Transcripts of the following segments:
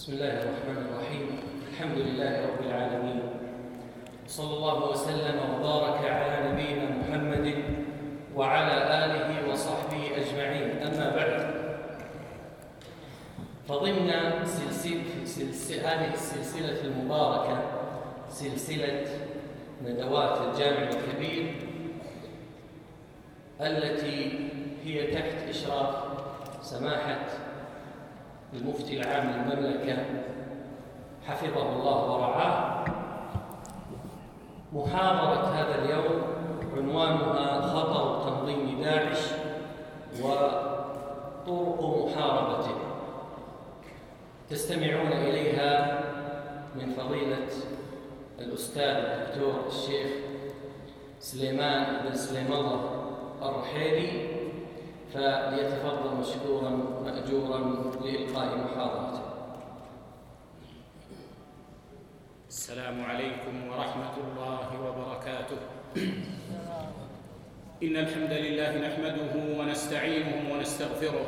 بسم الله الرحمن الرحيم. الحمد لله رب العالمين، صلى الله وسلم وبارك على نبينا محمد وعلى آله وصحبه أجمعين. أما بعد، فضمن هذه السلسلة المباركة، سلسلة ندوات الجامع الكبير التي هي تحت إشراف سماحة المفتي العام للمملكة حفظه الله ورعاه، محاضرة هذا اليوم عنوانها خطر تنظيم داعش وطرق محاربته. تستمعون إليها من فضيلة الأستاذ الدكتور الشيخ سليمان بن سليم الله الرحيلي، فليتفضل مشكورا مأجورا لإلقاء محاضرته. السلام عليكم ورحمة الله وبركاته. إن الحمد لله نحمده ونستعينه ونستغفره،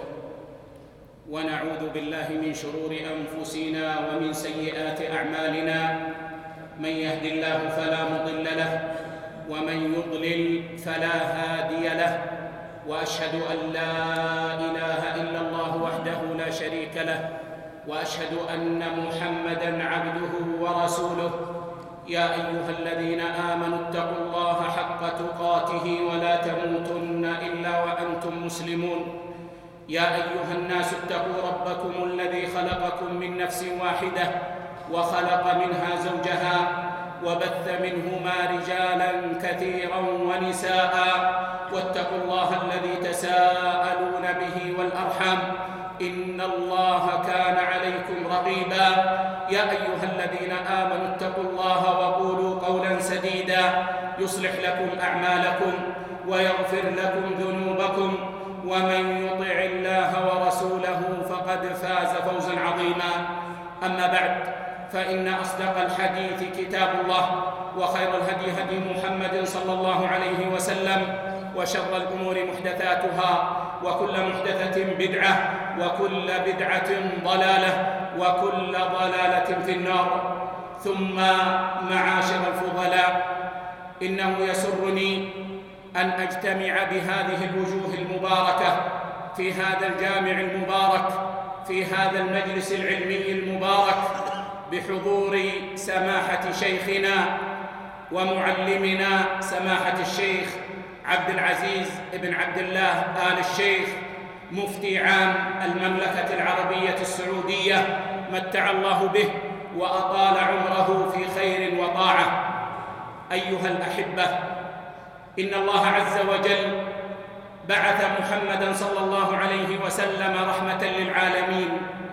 ونعوذ بالله من شرور أنفسنا ومن سيئات أعمالنا. من يهد الله فلا مضل له، ومن يضلل فلا هادي له، وأشهد أن لا إله إلا الله وحده لا شريك له، وأشهد أن محمدًا عبده ورسوله. يا أيها الذين آمنوا اتقوا الله حق تقاته ولا تموتن إلا وأنتم مسلمون. يا أيها الناس اتقوا ربكم الذي خلقكم من نفس واحدة، وخلق منها زوجها، وبث منهما رجالاً كثيراً ونساء. واتقوا الله الذي تساءلون به والأرحام، إن الله كان عليكم رقيبا. يا أيها الذين آمنوا اتقوا الله وقولوا قولا سديدا يصلح لكم أعمالكم ويغفر لكم ذنوبكم، ومن يطع الله ورسوله فقد فاز فوزا عظيما. أما بعد، فإن أصدق الحديث كتاب الله، وخير الهدي هدي محمد صلى الله عليه وسلم، وشر الأمور محدثاتها، وكل محدثة بدعة، وكل بدعة ضلالة، وكل ضلالة في النار. ثم معاشر الفضلاء، إنه يسرني أن أجتمع بهذه الوجوه المباركة في هذا الجامع المبارك، في هذا المجلس العلمي المبارك، بحضور سماحة شيخنا ومعلمنا سماحة الشيخ عبد العزيز بن عبد الله آل الشيخ، مفتي عام المملكة العربية السعودية، متع الله به وأطال عمره في خير وطاعة. أيها الأحبة، إن الله عز وجل بعث محمدًا صلى الله عليه وسلم رحمة للعالمين،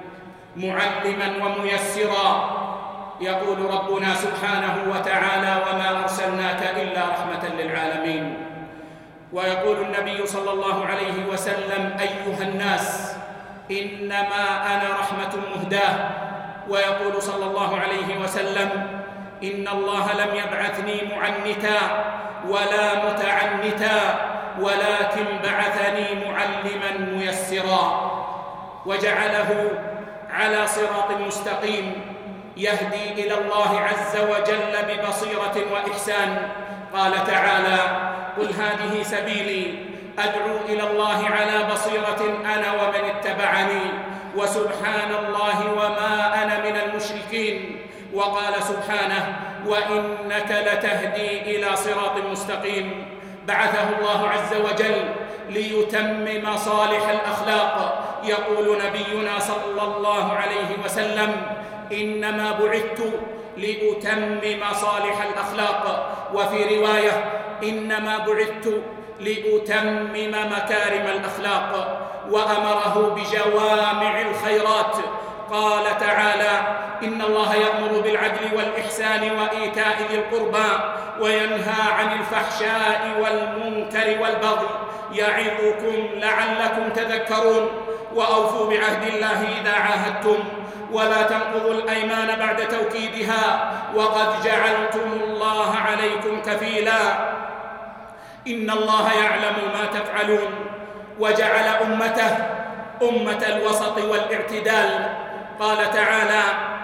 معلمًا وميسرًا. يقول ربنا سبحانه وتعالى: وما أرسلناك إلا رحمة للعالمين. ويقول النبي صلى الله عليه وسلم: أيها الناس، إنما أنا رحمة مهداة. ويقول صلى الله عليه وسلم: إن الله لم يبعثني معنتا ولا متعنتا، ولكن بعثني معلما ميسرا، وجعله على صراط مستقيم يهدي إلى الله عز وجل ببصيرة وإحسان. قال تعالى: قل هذه سبيلي أدعو إلى الله على بصيرة أنا ومن اتبعني، وسبحان الله وما أنا من المشركين. وقال سبحانه: وإنك لتهدي إلى صراط مستقيم. بعثه الله عز وجل ليتمم صالح الأخلاق. يقول نبينا صلى الله عليه وسلم: إنما بعثت لأتمم صالح الأخلاق. وفي رواية: إنما بعثت لأتمم مكارم الأخلاق. وأمره بجوامع الخيرات. قال تعالى: إن الله يأمر بالعدل والإحسان وإيتاء ذي القربى، وينهى عن الفحشاء والمنكر والبغي، يعظكم لعلكم تذكرون. وأوفوا بعهد الله إذا عاهدتم، ولا تنقضوا الأيمان بعد توكيدها، وقد جعلتم الله عليكم كفيلا. إن الله يعلم ما تفعلون. وجعل أمته أمة الوسط والاعتدال، قال تعالى: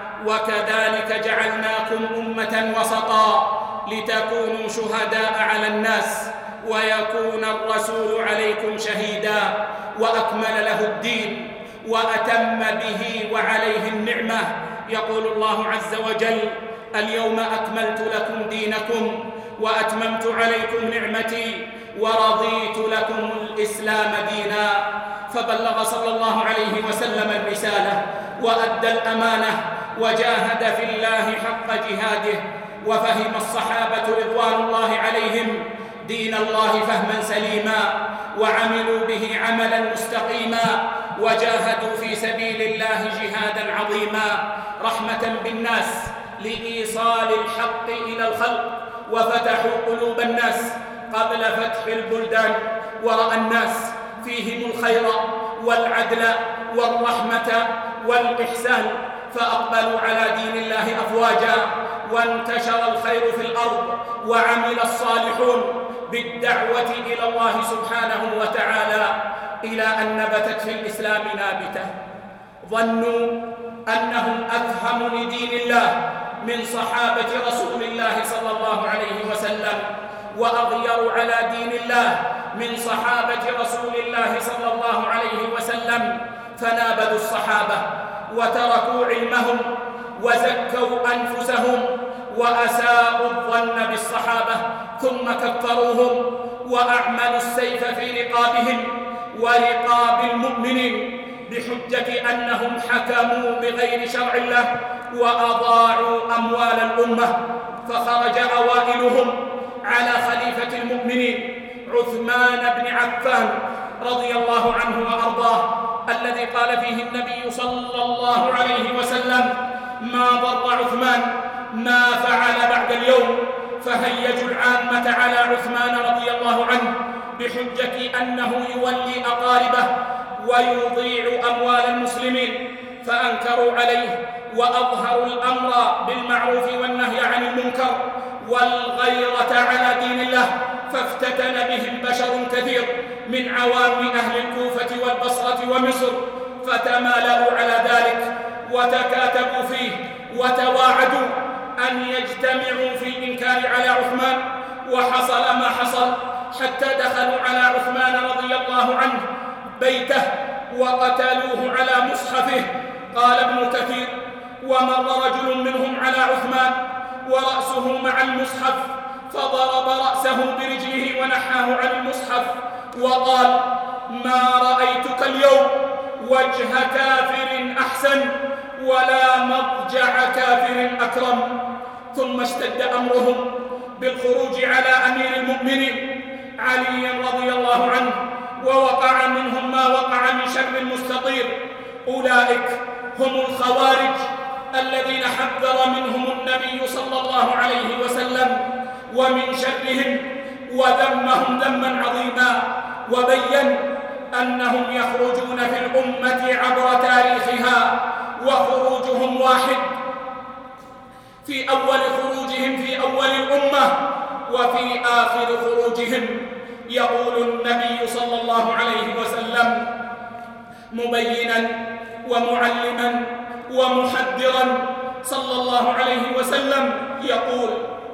وكذلك جعلناكم أمة وسطا لتكونوا شهداء على الناس ويكون الرسول عليكم شهيدا، وأكمل له الدين وأتم به وعليه النعمة. يقول الله عز وجل: اليوم أكملت لكم دينكم وأتممت عليكم نعمتي ورضيت لكم الإسلام دينا. فبلغ صلى الله عليه وسلم الرسالة وأدى الأمانة وجاهد في الله حق جهاده، وفهم الصحابة رضوان الله عليهم دين الله فهما سليما، وعملوا به عملا مستقيما، وجاهدوا في سبيل الله جهادا عظيما رحمة بالناس لإيصال الحق إلى الخلق، وفتحوا قلوب الناس قبل فتح البلدان، ورأى الناس فيهم الخير والعدل والرحمة والإحسان، فأقبلوا على دين الله أفواجا، وانتشر الخير في الأرض، وعمل الصالحون بالدعوة إلى الله سبحانه وتعالى إلى أن نبتت في الإسلام نابتة. ظنوا أنهم أفهم لدين الله من صحابة رسول الله صلى الله عليه وسلم، وأغيروا على دين الله من صحابة رسول الله صلى الله عليه وسلم، فنابذوا الصحابة وتركوا علمهم وزكوا أنفسهم وأساءوا الظن بالصحابة، ثم كفروهم وأعملوا السيف في رقابهم ورقاب المؤمنين بحجة أنهم حكموا بغير شرع الله وأضاعوا أموال الأمة. فخرج أوائلهم على خليفة المؤمنين عثمان بن عفان رضي الله عنه وأرضاه، الذي قال فيه النبي صلى الله عليه وسلم: ما ضر عثمان ما فعل بعد اليوم. فهيجوا العامة على عثمان رضي الله عنه بحجة أنه يولي أقاربه ويضيع أموال المسلمين، فأنكروا عليه وأظهروا الأمر بالمعروف والنهي عن المنكر والغيرة على دين الله، فافتتن بهم بشر كثير من عوام أهل الكوفة والبصرة ومصر، فتمالأوا على ذلك وتكاتبوا فيه وتواعدوا أن يجتمعوا في الإنكار على عثمان، وحصل ما حصل حتى دخلوا على عثمان رضي الله عنه بيته وقتلوه على مصحفه. قال ابن كثير: ومر رجل منهم على عثمان ورأسه مع المصحف، فضرب رأسه برجله ونحاه عن المصحف وقال: ما رأيتك اليوم وجه كافر أحسن ولا مضجع كافر أكرم. ثم اشتد أمرهم بالخروج على أمير المؤمنين علي رضي الله عنه، ووقع منهم ما وقع من شر المستطير. أولئك هم الخوارج الذين حذر منهم النبي صلى الله عليه وسلم ومن شرهم، وذمهم ذما عظيما، وبين أنهم يخرجون في الأمة عبر تاريخها، وخروجهم واحد، في أول خروجهم في أول الأمة وفي آخر خروجهم. يقول النبي صلى الله عليه وسلم مبينا ومعلما ومحذرا صلى الله عليه وسلم، يقول: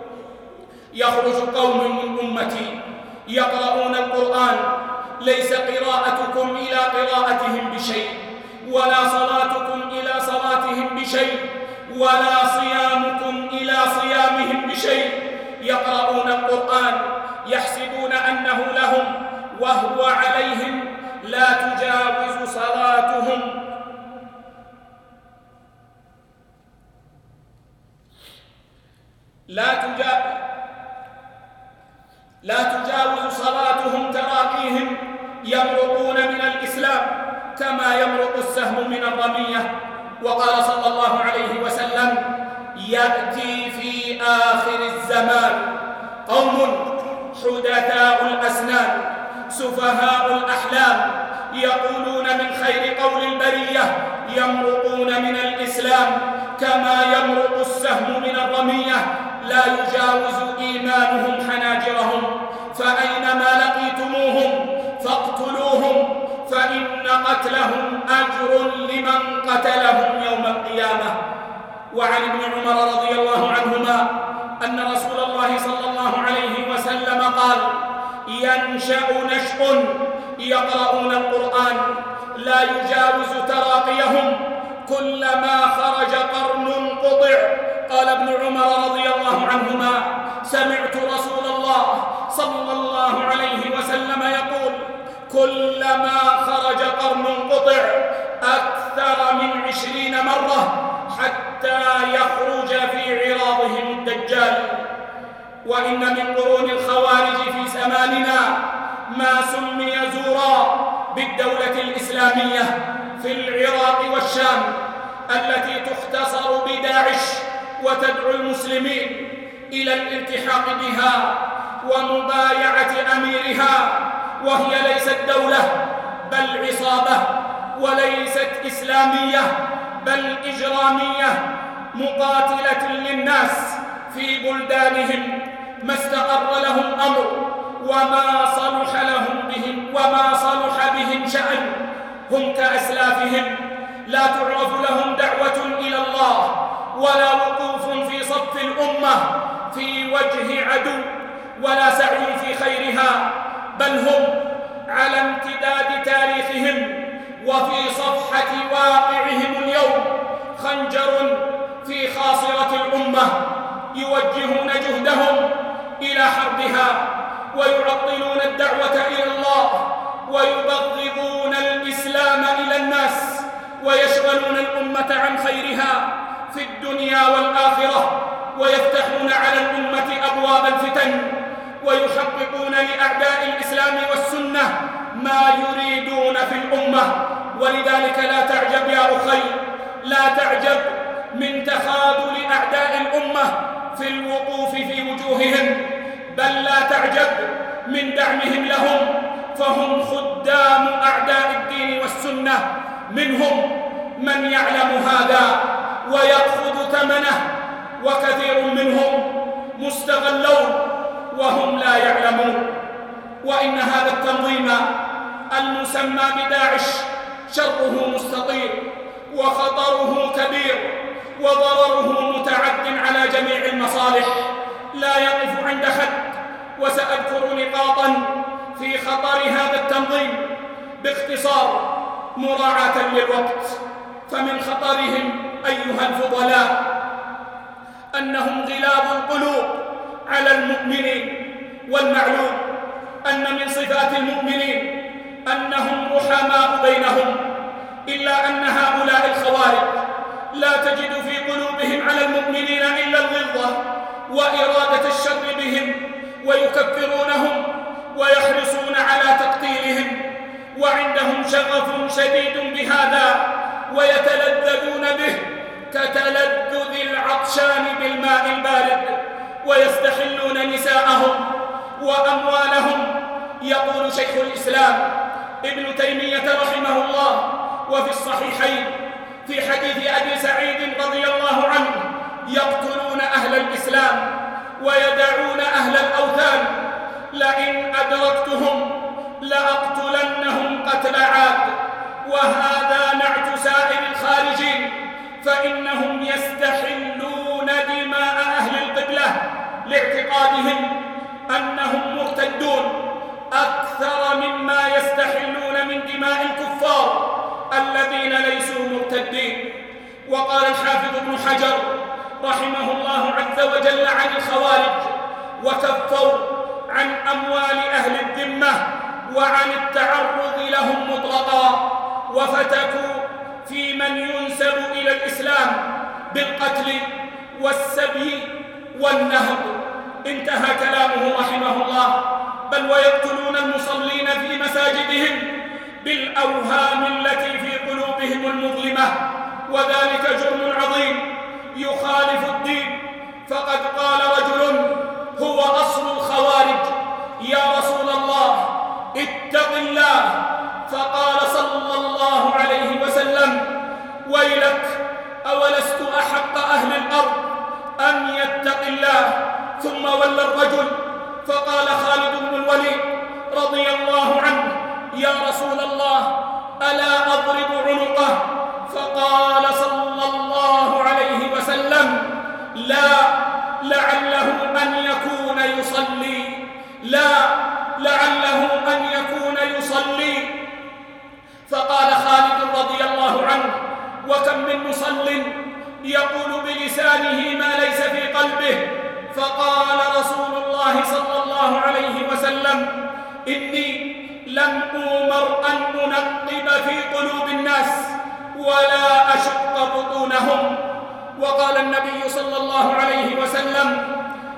يخرج قوم من أمتي يقرؤون القرآن ليس قراءتكم إلى قراءتهم بشيء، ولا صلاتكم إلى صلاتهم بشيء، ولا صيامكم إلى صيامهم بشيء. يقرؤون القرآن يحسبون أنه لهم وهو عليهم، لا تجاوز صلاتهم لا تجاوز صلاتهم تراقيهم، يمرقون من الإسلام كما يمرق السهم من الرمية. وقال صلى الله عليه وسلم: يأتي في آخر الزمان قوم حدثاء الأسنان سفهاء الأحلام، يقولون من خير قول البرية، يمرقون من الإسلام كما يمرق السهم من الرمية، لا يجاوز إيمانهم حناجرهم، فأينما لقيتموهم فاقتلوهم، فإن قتلهم أجر لمن قتلهم يوم القيامة. وعن ابن عمر رضي الله عنهما أن رسول الله صلى الله عليه وسلم قال: ينشأ نشء يقرؤون القرآن لا يجاوز تراقيهم كلما خرج قرن قطع. قال ابن عمر رضي الله عنهما: سمعت رسول الله صلى الله عليه وسلم يقول: كلما خرج قرن قطع أكثر من 20 مرة حتى يخرج في عراضهم الدجال. وإن من قرون الخوارج في زماننا ما سمي زورا بالدولة الإسلامية في العراق والشام، التي تختصر بداعش وتدعو المسلمين إلى الالتحاق بها ومبايعة أميرها، وهي ليست دولة بل عصابة، وليست إسلامية بل إجرامية مقاتلة للناس في بلدانهم ما استقر لهم أمر وما صلح بهم شأن. هم كأسلافهم لا تعرف لهم دعوة إلى الله ولا وقوف في صف الأمة في وجه عدو ولا سعي في خيرها، بل هم على امتداد تاريخهم وفي صفحة واقعهم اليوم خنجر في خاصرة الأمة، يوجهون جهدهم إلى حربها ويعطلون الدعوة إلى الله ويبغضون الإسلام إلى الناس ويشغلون الأمة عن خيرها في الدنيا والآخرة، ويفتحون على الأمة أبواب الفتن ويحققون لأعداء الإسلام والسنة ما يريدون في الأمة. ولذلك لا تعجب يا أخي، لا تعجب من تخاذل أعداء الأمة في الوقوف في وجوههم، بل لا تعجب من دعمهم لهم، فهم خدام أعداء الدين والسنة. منهم من يعلم هذا ويأخذ ثمنه، وكثير منهم مستغلون وهم لا يعلمون. وإن هذا التنظيم المسمى بداعش شره مستطير وخطره كبير وضرره متعد على جميع المصالح، لا يقف عند حد. وسأذكر نقاطا في خطر هذا التنظيم باختصار مراعاة للوقت. فمن خطرهم أيها الفضلاء أنهم غلاظ القلوب على المؤمنين، والمعلوم أن من صفات المؤمنين أنهم رحماء بينهم، إلا أن هؤلاء الخوارج لا تجد في قلوبهم على المؤمنين إلا الغلظة وإرادة الشر بهم، ويكفرونهم ويحرصون على تقتيلهم، وعندهم شغف شديد بهذا ويتلذذون به كتلذذ العطشان بالماء البارد، ويستحلون نساءهم وأموالهم. يقول شيخ الإسلام ابن تيمية رحمه الله وفي الصحيحين في حديث أبي سعيد رضي الله عنه: يقتلون أهل الإسلام ويدعون أهل الأوثان، لئن أدركتهم لأقتلنهم قتل عاد. وهذا نعت سائر الخارجين، فإنهم يستحلون دماء أهل القبلة لاعتقادهم أنهم مرتدون أكثر مما يستحلون من دماء الكفار الذين ليسوا مرتدين. وقال الحافظ ابن حجر رحمه الله عز وجل عن الخوارج: وكفوا عن أموال أهل الذمة وعن التعرض لهم مطلقا، وفتكوا في من ينسب إلى الإسلام بالقتل والسبي والنهب. انتهى كلامه رحمه الله. بل ويقتلون المصلين في مساجدهم بالأوهام التي في قلوبهم المظلمة، وذلك جرم عظيم يخالف الدين. فقد قال رجل هو أصل الخوارج: يا رسول الله اتق الله. فقال صلى الله عليه وسلم: ويلك، أولست أحق أهل الأرض أن يتق الله؟ ثم ولى الرجل فقال خالد بن الوليد رضي الله عنه: يا رسول الله ألا لعله أن يكون يصلي، لا لعله أن يكون يصلي. فقال خالد رضي الله عنه: وكم من مصل يقول بلسانه ما ليس في قلبه. فقال رسول الله صلى الله عليه وسلم: إني لم أؤمر أن أنقب في قلوب الناس ولا أشق بطونهم. وقال النبي صلى الله عليه وسلم: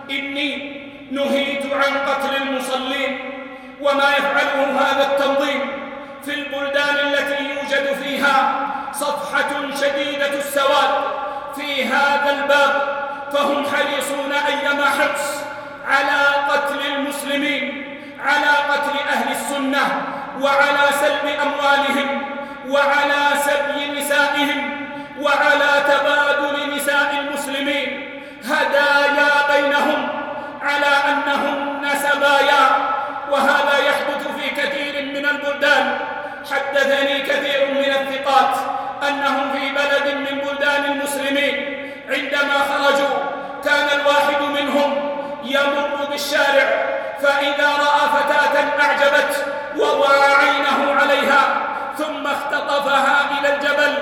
إني نهيت عن قتل المصلين. وما يفعله هذا التنظيم في البلدان التي يوجد فيها صفحة شديدة السواد في هذا الباب، فهم حريصون أيما حرص على قتل المسلمين، على قتل أهل السنة، وعلى سلب أموالهم، وعلى سبي نسائهم، وعلى تبادل نساء المسلمين هدايا بينهم على أنهن سبايا. وهذا يحدث في كثير من البلدان. حدثني كثير من الثقات أنهم في بلد من بلدان المسلمين عندما خرجوا كان الواحد منهم يمر بالشارع، فإذا رأى فتاة أعجبته ووضع عينه عليها ثم اختطفها إلى الجبل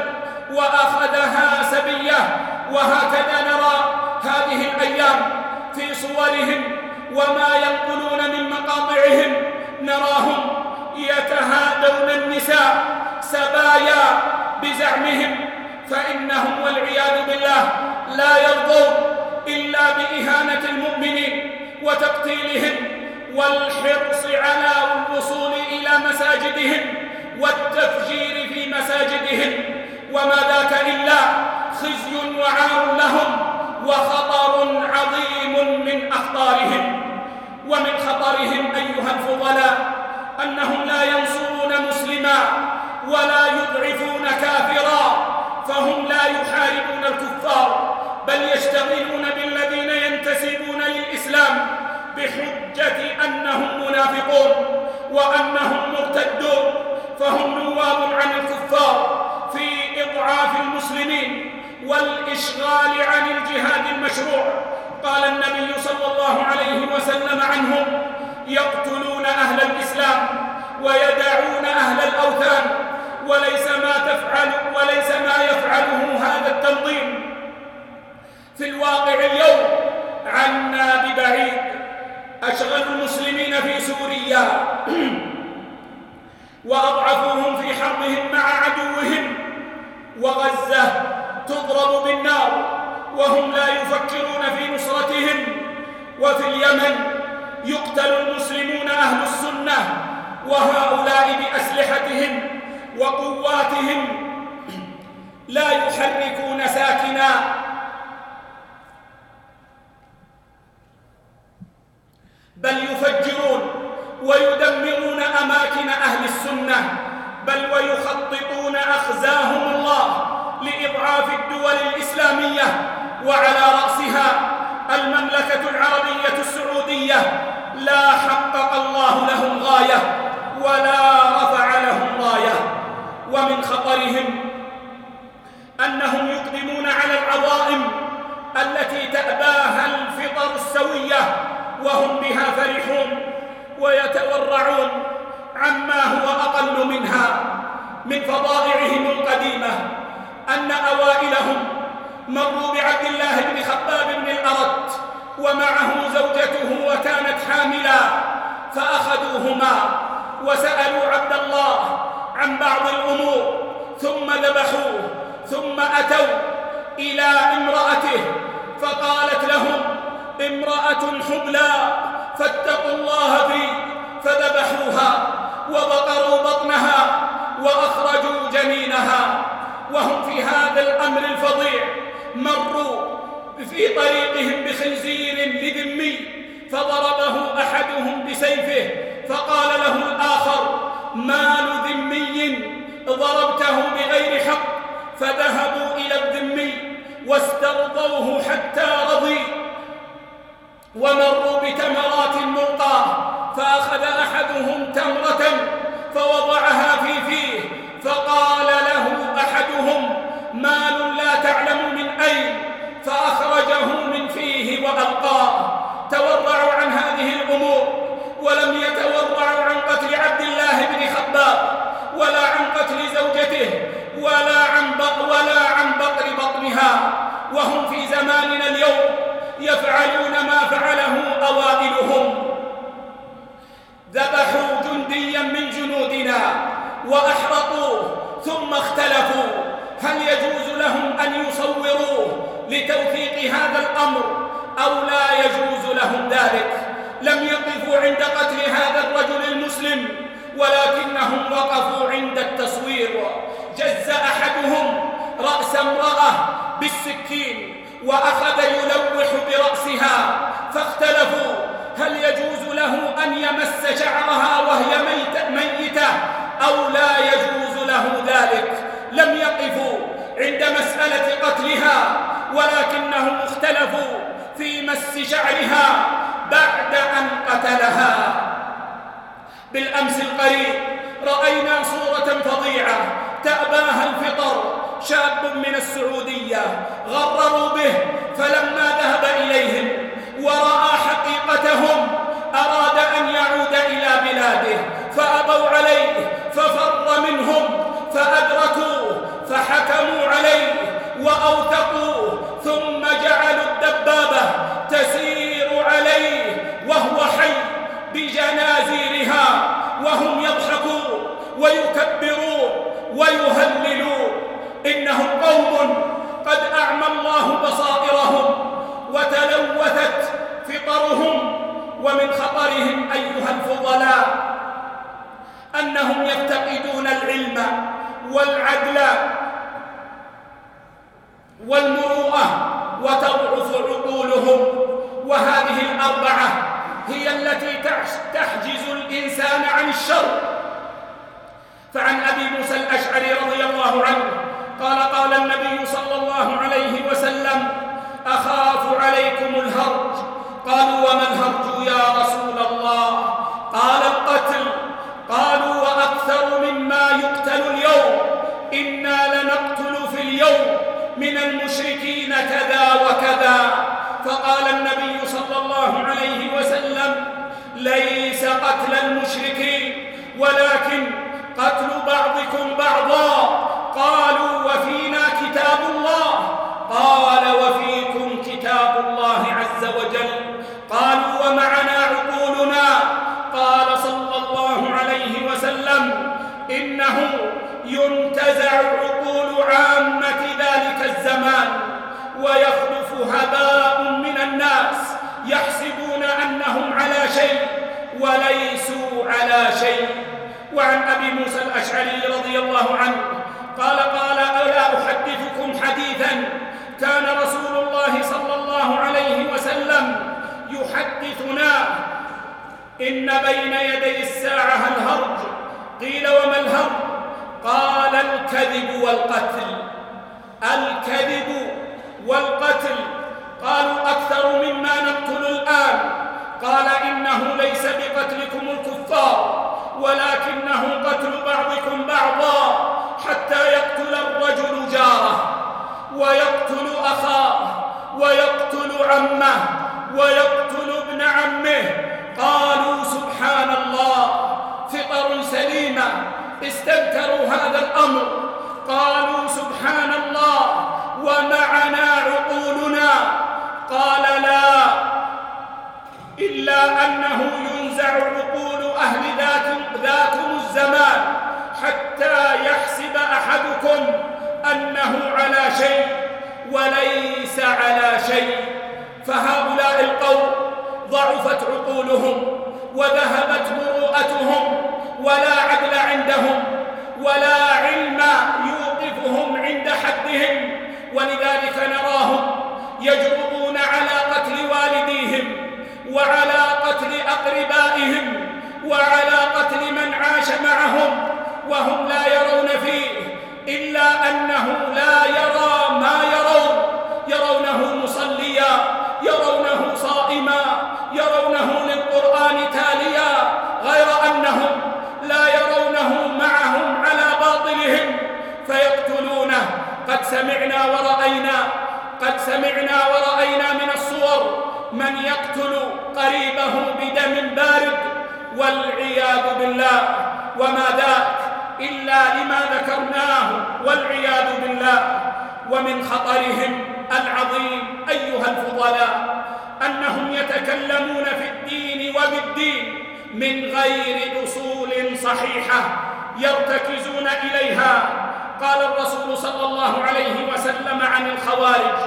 وأخذها سبية. وهكذا نرى هذه الأيام في صورهم وما ينقلون من مقاطعهم، نراهم يتهادون النساء سبايا بزعمهم، فإنهم والعياذ بالله لا يرضون إلا بإهانة المؤمنين وتقتيلهم والحرص على الوصول إلى مساجدهم والتفجير في مساجدهم، وما ذاك إلا خزي وعار لهم وخطر عظيم من أخطارهم. ومن خطرهم أيها الفضلاء أنهم لا ينصرون مسلما ولا يضعفون كافرا، فهم لا يحاربون الكفار بل يشتغلون بالذين ينتسبون للإسلام بحجة أنهم منافقون وأنهم مرتدون، فهم نواب عن الكفار في إضعاف المسلمين والإشغال عن الجهاد المشروع. قال النبي صلى الله عليه وسلم عنهم: يقتلون أهل الإسلام ويدعون أهل الأوثان، وليس ما يفعله هذا التنظيم في الواقع اليوم عنا ببعيد. أشغلوا المسلمين في سوريا وأضعفوهم في حربهم مع عدوهم، وغزة تضرب بالنار وهم لا يفكرون في نصرتهم، وفي اليمن يقتل المسلمون أهل السنة وهؤلاء بأسلحتهم وقواتهم لا يحركون ساكنا، بل يفجرون ويدمرون أماكن أهل السنة، بل ويخططون أخزاهم الله لإضعاف الدول الإسلامية، وعلى رأسها المملكة العربية السعودية. لا حقق الله لهم غاية ولا رفع لهم راية. ومن خطرهم أنهم يقدمون على العظائم التي تأباها الفطر السوية وهم بها فرحون، ويتورعون عما هو أقل منها. من فضائعهم القديمة أن أوائلهم مروا بعبد الله بن خباب بن الأرت ومعه زوجته وكانت حاملا، فأخذوهما وسألوا عبد الله عن بعض الأمور ثم ذبحوه، ثم أتوا إلى امرأته فقالت لهم: امرأة حبلى فاتقوا الله في، فذبحوها وبقروا بطنها وأخرجوا جنينها. وهم في هذا الأمر الفظيع مروا في طريقهم بخنزير لذمي فضربه أحدهم بسيفه، فقال له الآخر: مال ذمي ضربته بغير حق. فذهبوا إلى الذمي واسترضوه حتى رضي، ومروا بتمرات ملقاه، فأخذ أحدهم تمرة فوضعها في فيه، فقال له أحدهم: مال لا تعلم من أين، فأخرجه من فيه وألقاه. بعضها، وهم في زماننا اليوم يفعلون ما فعله أوائلهم. ذبحوا جنديا من جنودنا وأحرقوه ثم اختلفوا هل يجوز لهم أن يصوروه لتوثيق هذا الأمر أو لا يجوز لهم ذلك. لم يقفوا عند قتل هذا الرجل المسلم، ولكنهم وقفوا عند التصوير. جز أحدهم رأس امرأة بالسكين وأخذ يلوح برأسها، فاختلفوا هل يجوز له أن يمس شعرها وهي ميتة أو لا يجوز له ذلك. لم يقفوا عند مسألة قتلها، ولكنهم اختلفوا في مس شعرها بعد أن قتلها. بالأمس القريب رأينا صورة فظيعة تأباها الفطر، شاب من السعودية غرروا به، فلما ذهب إليهم ورأى حقيقتهم أراد أن يعود إلى بلاده، فأبوا عليه ففر منهم، فأدركوه فحكموا عليه وأوثقوه، ثم جعلوا الدبابة تسير عليه وهو حي بجنازيرها، وهم يضحكون ويكبرون ويهللون. إنهم قوم قد أعمى الله بصائرهم وتلوثت فطرهم. ومن خطرهم أيها الفضلاء أنهم يفتقدون العلم والعدل والمروءة وتضعف عقولهم، وهذه الأربعة هي التي تحجز الإنسان عن الشر. فعن أبي موسى الأشعري رضي الله عنه قال النبي صلى الله عليه وسلم: أخاف عليكم الهرج. قالوا: وما الهرج يا رسول الله؟ قال: القتل. قالوا: وأكثر مما يقتل اليوم، إنا لنقتل في اليوم من المشركين كذا وكذا. فقال النبي صلى الله عليه وسلم: ليس قتل المشركين ولكن قتل بعضكم بعضا. قالوا: وفينا كتاب الله. قال: وفيكم كتاب الله عز وجل. قالوا: ومعنا عقولنا. قال صلى الله عليه وسلم: إنه ينتزع عقول عامة ذلك الزمان ويخلف هباء من الناس يحسبون أنهم على شيء وليسوا على شيء. وعن أبي موسى الأشعري رضي الله عنه قال: ألا أحدثكم حديثا كان رسول الله صلى الله عليه وسلم يحدثنا: إن بين يدي الساعة الهرج. قيل: وما الهرج؟ قال: الكذب والقتل. الكذب والقتل. قالوا: أكثر مما نقتل الآن. قال: إنه ليس بقتلكم الكفار، ولكنه قتل بعضكم بعضا، حتى يقتل الرجل جاره ويقتل أخاه ويقتل عمه ويقتل ابن عمه. قالوا: سبحان الله، فطر سليمة استنكروا هذا الأمر. قالوا: سبحان الله، ومعنا عقولنا. قال: لا، إلا أنه ينزع عقول أهل ذاكم الزمان حتى يحسب أحدكم أنه على شيء وليس على شيء. فهؤلاء القوم ضعفت عقولهم وذهبت مروءتهم، ولا عدل عندهم ولا علم يوقفهم عند حدهم، ولذلك نراهم يجرؤون على قتل والديهم وعلى قتل أقربائهم وعلى قتل من عاش معهم، وهم لا يرون فيه إلا أنه لا يرى ما يرونه مصليا، يرونه صائما، يرونه للقرآن تاليا، غير أنهم لا يرونه معهم على باطلهم فيقتلونه. قد سمعنا ورأينا من الصور من يقتل قريبه بدم بارد والعياذ بالله، وما ذاك إلا لما ذكرناه والعياذ بالله. ومن خطرهم العظيم أيها الفضلاء أنهم يتكلمون في الدين وبالدين من غير أصول صحيحة يرتكزون إليها. قال الرسول صلى الله عليه وسلم عن الخوارج: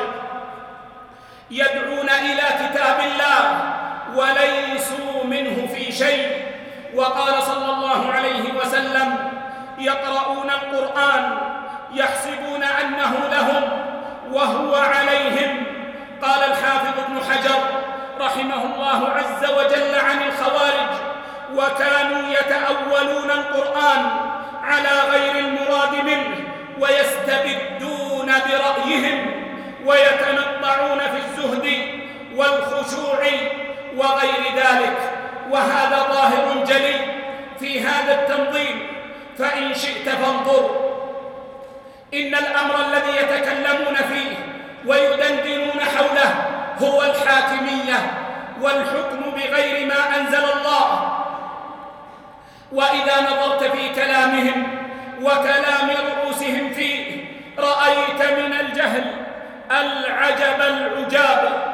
يدعون إلى كتاب الله وليسوا منه في شيء. وقال صلى الله عليه وسلم: يقرؤون القرآن يحسبون أنه لهم وهو عليهم. قال الحافظ ابن حجر رحمه الله عز وجل عن الخوارج: وكانوا يتأولون القرآن على غير المراد منه ويستبدون برأيهم ويتنطعون في الزهد والخشوع وغير ذلك. وهذا ظاهر جلي في هذا التنظيم، فإن شئت فانظر. إن الأمر الذي يتكلمون فيه ويدندنون حوله هو الحاكمية والحكم بغير ما أنزل الله. وإذا نظرت في كلامهم وكلام رؤوسهم فيه رأيت من الجهل العجب العجاب.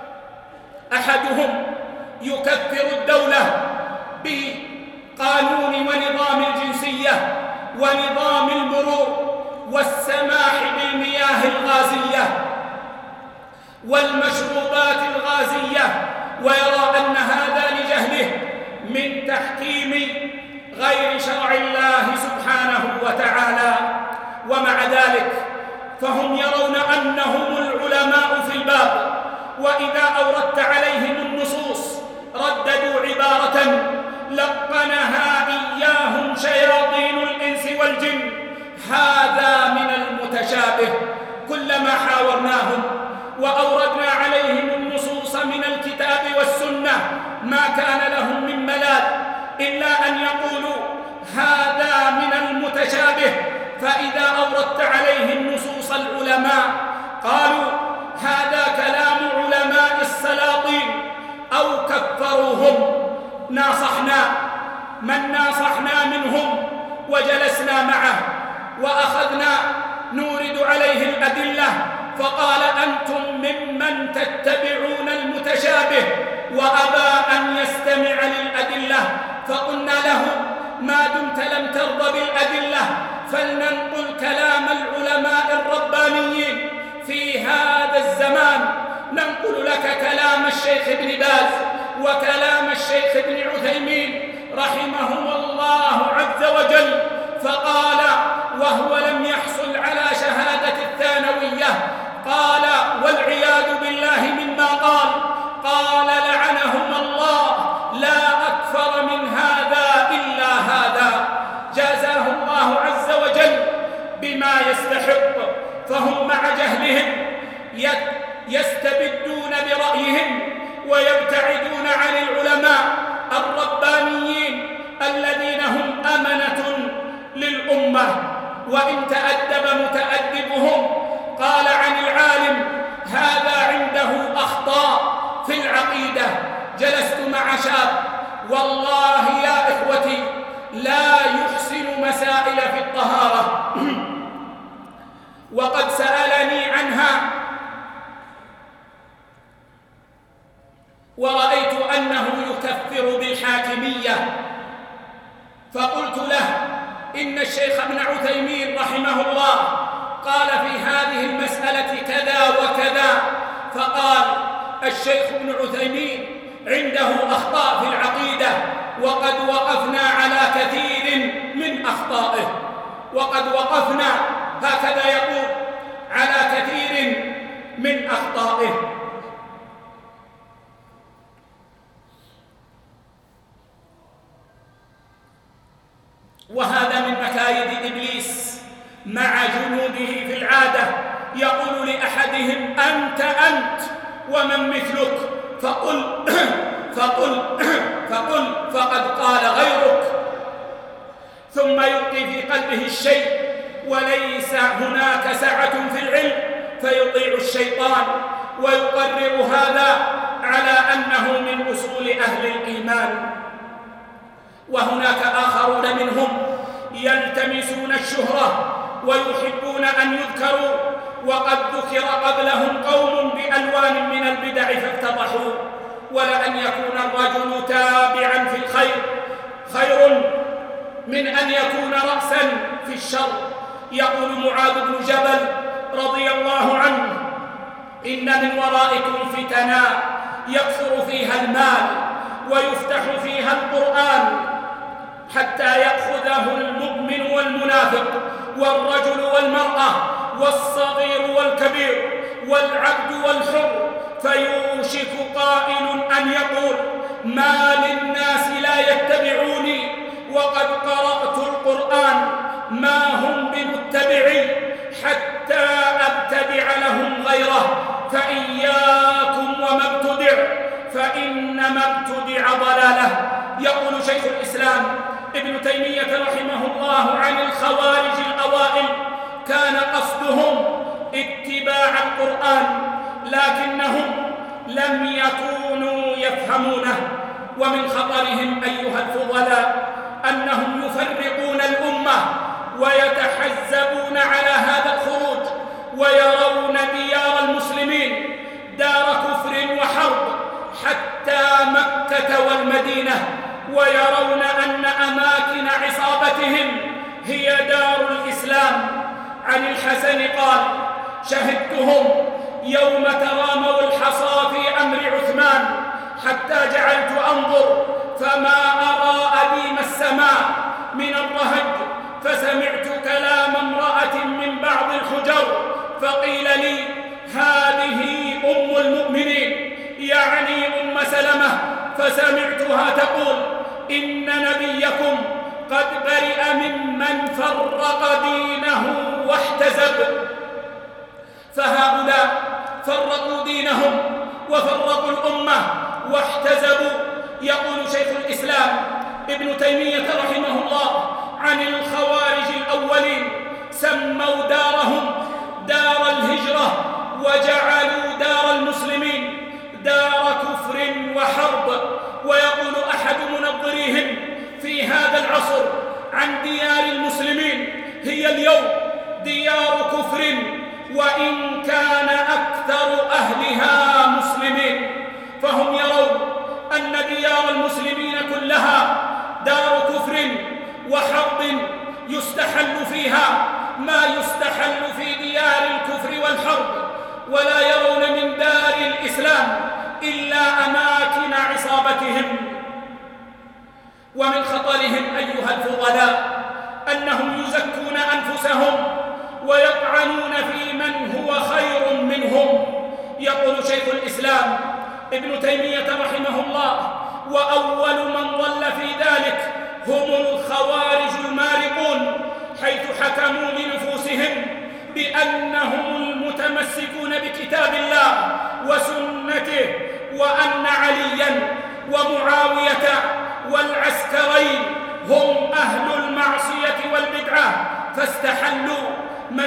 أحدهم يكفر الدولة بقانون ونظام الجنسية ونظام المرور والسماح بالمياه الغازية والمشروبات الغازية، ويرى أن هذا لجهله من تحكيم غير شرع الله سبحانه وتعالى. ومع ذلك فهم يرون أنهم العلماء في الباب، وإذا أوردت عليهم النصوص رددوا عبارة لقنها إياهم شياطين الإنس والجن: هذا من المتشابه. كلما حاورناهم وأوردنا عليهم النصوص من الكتاب والسنة ما كان لهم من ملاذ إلا أن يقولوا هذا من المتشابه. فإذا أوردت عليهم نصوص العلماء قالوا هذا كلام علماء السلاطين أو كفروهم. ناصحنا من ناصحنا منهم وجلسنا معه وأخذنا نورد عليه الأدلة، فقال: أنتم ممن تتبعون المتشابه، وأبى أن يستمع للأدلة. فقلنا له: ما دمت لم ترضى بالأدلة فلننقل كلام العلماء الربانيين في هذا الزمان. ننقل لك كلام الشيخ ابن باز وكلام الشيخ ابن عثيمين رحمهما الله عز وجل. فقال وهو لم يحصل على شهادة الثانوية، قال والعياذ بالله مما قال لعنهما الله، لا أكفر من هذا إلا هذا. جازاه الله عز وجل بما يستحق. فهم مع جهلهم يستبدون برأيهم ويبتعدون عن العلماء الربانيين الذين هم أمنة للأمة. وإن تأدب متأدبهم قال عن العالم: هذا عنده أخطاء في العقيدة. جلست مع شاب والله يا إخوتي لا يحسن مسائل في الطهارة وقد سألني عنها ورأيت أنه يكفر بالحاكمية، فقلت له: إن الشيخ ابن عثيمين رحمه الله قال في هذه المسألة كذا وكذا. فقال الشيخ ابن عثيمين عنده أخطاء في العقيدة، وقد وقفنا على كثير من أخطائه، وقد وقفنا هكذا يقول على كثير من أخطائه. وهذا من مكايد إبليس مع جنوده في العادة. يقول لأحدهم: أنت ومن مثلك، فقل فقد قال غيرك، ثم يلقي في قلبه الشيء وليس هناك سعة في العلم فيطيع الشيطان ويقرر هذا على أنه من أصول أهل الإيمان. وهناك آخرون منهم يلتمسون الشهرة ويحبون أن يذكروا وقد ذكر قبلهم قوم بألوان من البدع فافتضحوا. ولأن يكون الرجل تابعا في الخير خير من أن يكون رأسا في الشر. يقول معاذ بن جبل رضي الله عنه: إن من ورائكم فتنا يكثر فيها المال ويفتح فيها القرآن حتى يأخذه المؤمن والمنافق والرجل والمرأة والصغير والكبير والعبد والحر، فيوشك قائل أن يقول: ما للناس لا يتبعوني وقد قرأت القرآن، ما هم بمتبعي حتى أبتدع لهم غيره، فإياكم وما ابتدع فإنما ابتدع ضلاله. يقول شيخ الإسلام ابن تيمية رحمه الله عن الخوارج الأوائل: كان قصدهم اتباع القرآن لكنهم لم يكونوا يفهمونه. ومن خطرهم أيها الفضلاء أنهم يفرقون الأمة ويتحزبون على هذا الخروج، ويرون ديار المسلمين دار كفر وحرب حتى مكة والمدينة، ويرون أن أماكن عصابتهم هي دار الإسلام. عن الحسن قال: شهدتهم يوم تراموا الحصى في أمر عثمان حتى جعلت أنظر فما أرى أديم السماء من الرهج، فسمعت كلام امرأة من بعض الحجر فقيل لي: هذه أم المؤمنين، يعني أم سلمة، فسمعتها تقول: إن نبيكم قد برئ ممن فرق دينه واحتزب. فهؤلاء فرقوا دينهم وفرقوا الأمة واحتزبوا. يقول شيخ الإسلام ابن تيمية رحمه الله عن الخوارج الأولين: سموا دارهم دار الهجرة وجعلوا دار المسلمين دار كفر وحرب. ويقول أحد منظريهم في هذا العصر عن ديار المسلمين: هي اليوم ديار كفر وإن كان أكثر أهلها مسلمين. فهم يرون أن ديار المسلمين كلها دار كفر وحرب يستحل فيها ما يستحل في ديار الكفر والحرب، ولا يرون من دار الإسلام إلا أماكن عصابتهم. ومن خطرهم أيها الفضلاء أنهم يزكون أنفسهم ويطعنون في من هو خير منهم. يقول شيخ الإسلام ابن تيمية رحمه الله: وأول من ضل في ذلك هم الخوارج المارقون، حيث حكموا لنفوسهم بأنهم المتمسكون بكتاب الله وسنته، وأن عليا ومعاوية والعسكرين هم أهل المعصية والبدعة، فاستحلوا ما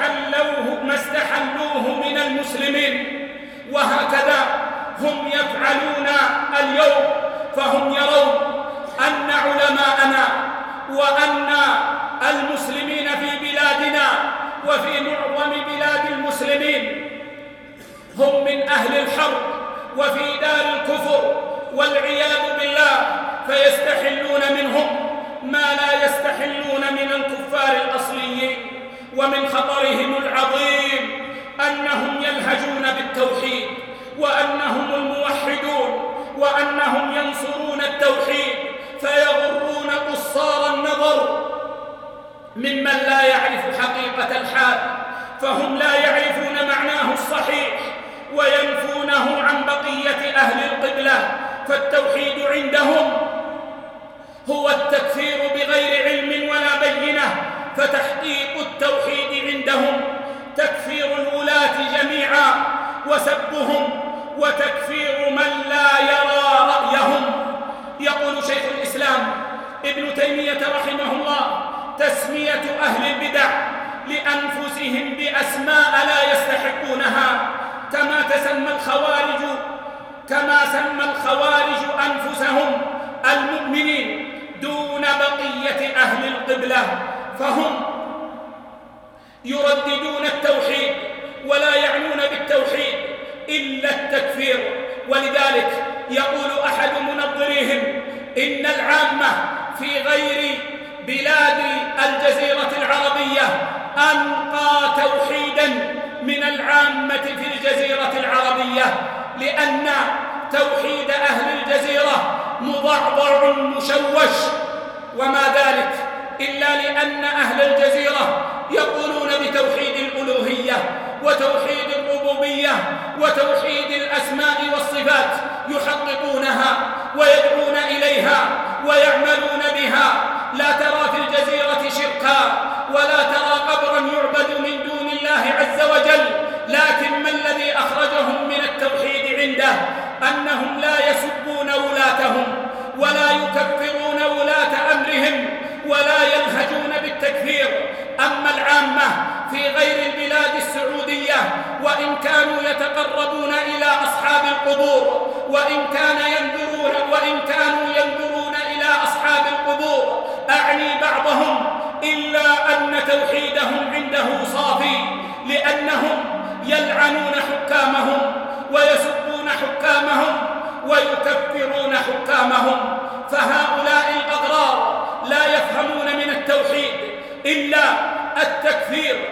استحلوه من المسلمين. وهكذا هم يفعلون اليوم، فهم يرون أن علماءنا وأن المسلمين في بلادنا وفي معظم بلاد المسلمين هم من أهل الحرب وفي دار الكفر والعياذ بالله، فيستحلون منهم ما لا يستحلون من الكفار الأصليين. ومن خطرهم العظيم أنهم يلهجون بالتوحيد وأنهم الموحدون وأنهم ينصرون التوحيد، فيغرون قصار النظر ممن لا يعرف حقيقة الحال، فهم لا يعرفون معناه الصحيح وينفونه عن بقية أهل القبلة. فالتوحيد عندهم هو التكفير بغير علم ولا بينة، فتحقيق التوحيد عندهم تكفير الولاة جميعا وسبهم وتكفير من لا يرى رأيهم. يقول شيخ الإسلام ابن تيمية رحمه الله: تسمية أهل البدع لأنفسهم بأسماء لا يستحقونها، كما سمى الخوارج أنفسهم المؤمنين دون بقية أهل القبلة، فهم يرددون التوحيد ولا يعنون بالتوحيد إلا التكفير. ولذلك يقول أحد منظريهم إن العامة في غير بلاد الجزيرة العربية أنقى توحيدا من العامة في الجزيرة العربية، لأن توحيد أهل الجزيرة مضعضع مشوش، وما ذلك إلا لأن أهل الجزيرة يقولون بتوحيد الألوهية وتوحيد الربوبية وتوحيد الأسماء والصفات، يحققونها ويدعون إليها ويعملون بها. لا ترى في الجزيرة شركا ولا ترى قبرا يعبد من دون الله عز وجل، لكن ما الذي أخرجهم من التوحيد عنده أنهم لا يسبون ولاتهم ولا يكفرون ولاة أمرهم ولا يلهجون بالتكفير. أما العامة في غير البلاد السعودية وإن كانوا يتقربون إلى أصحاب القبور وإن كانوا ينظرون إلى أصحاب القبور، أعني بعضهم، إلا أن توحيدهم عنده صافي، لأنهم يلعنون حكامهم ويسبون حكامهم ويكفرون حكامهم. فهؤلاء الأغرار لا يفهمون من التوحيد إلا التكفير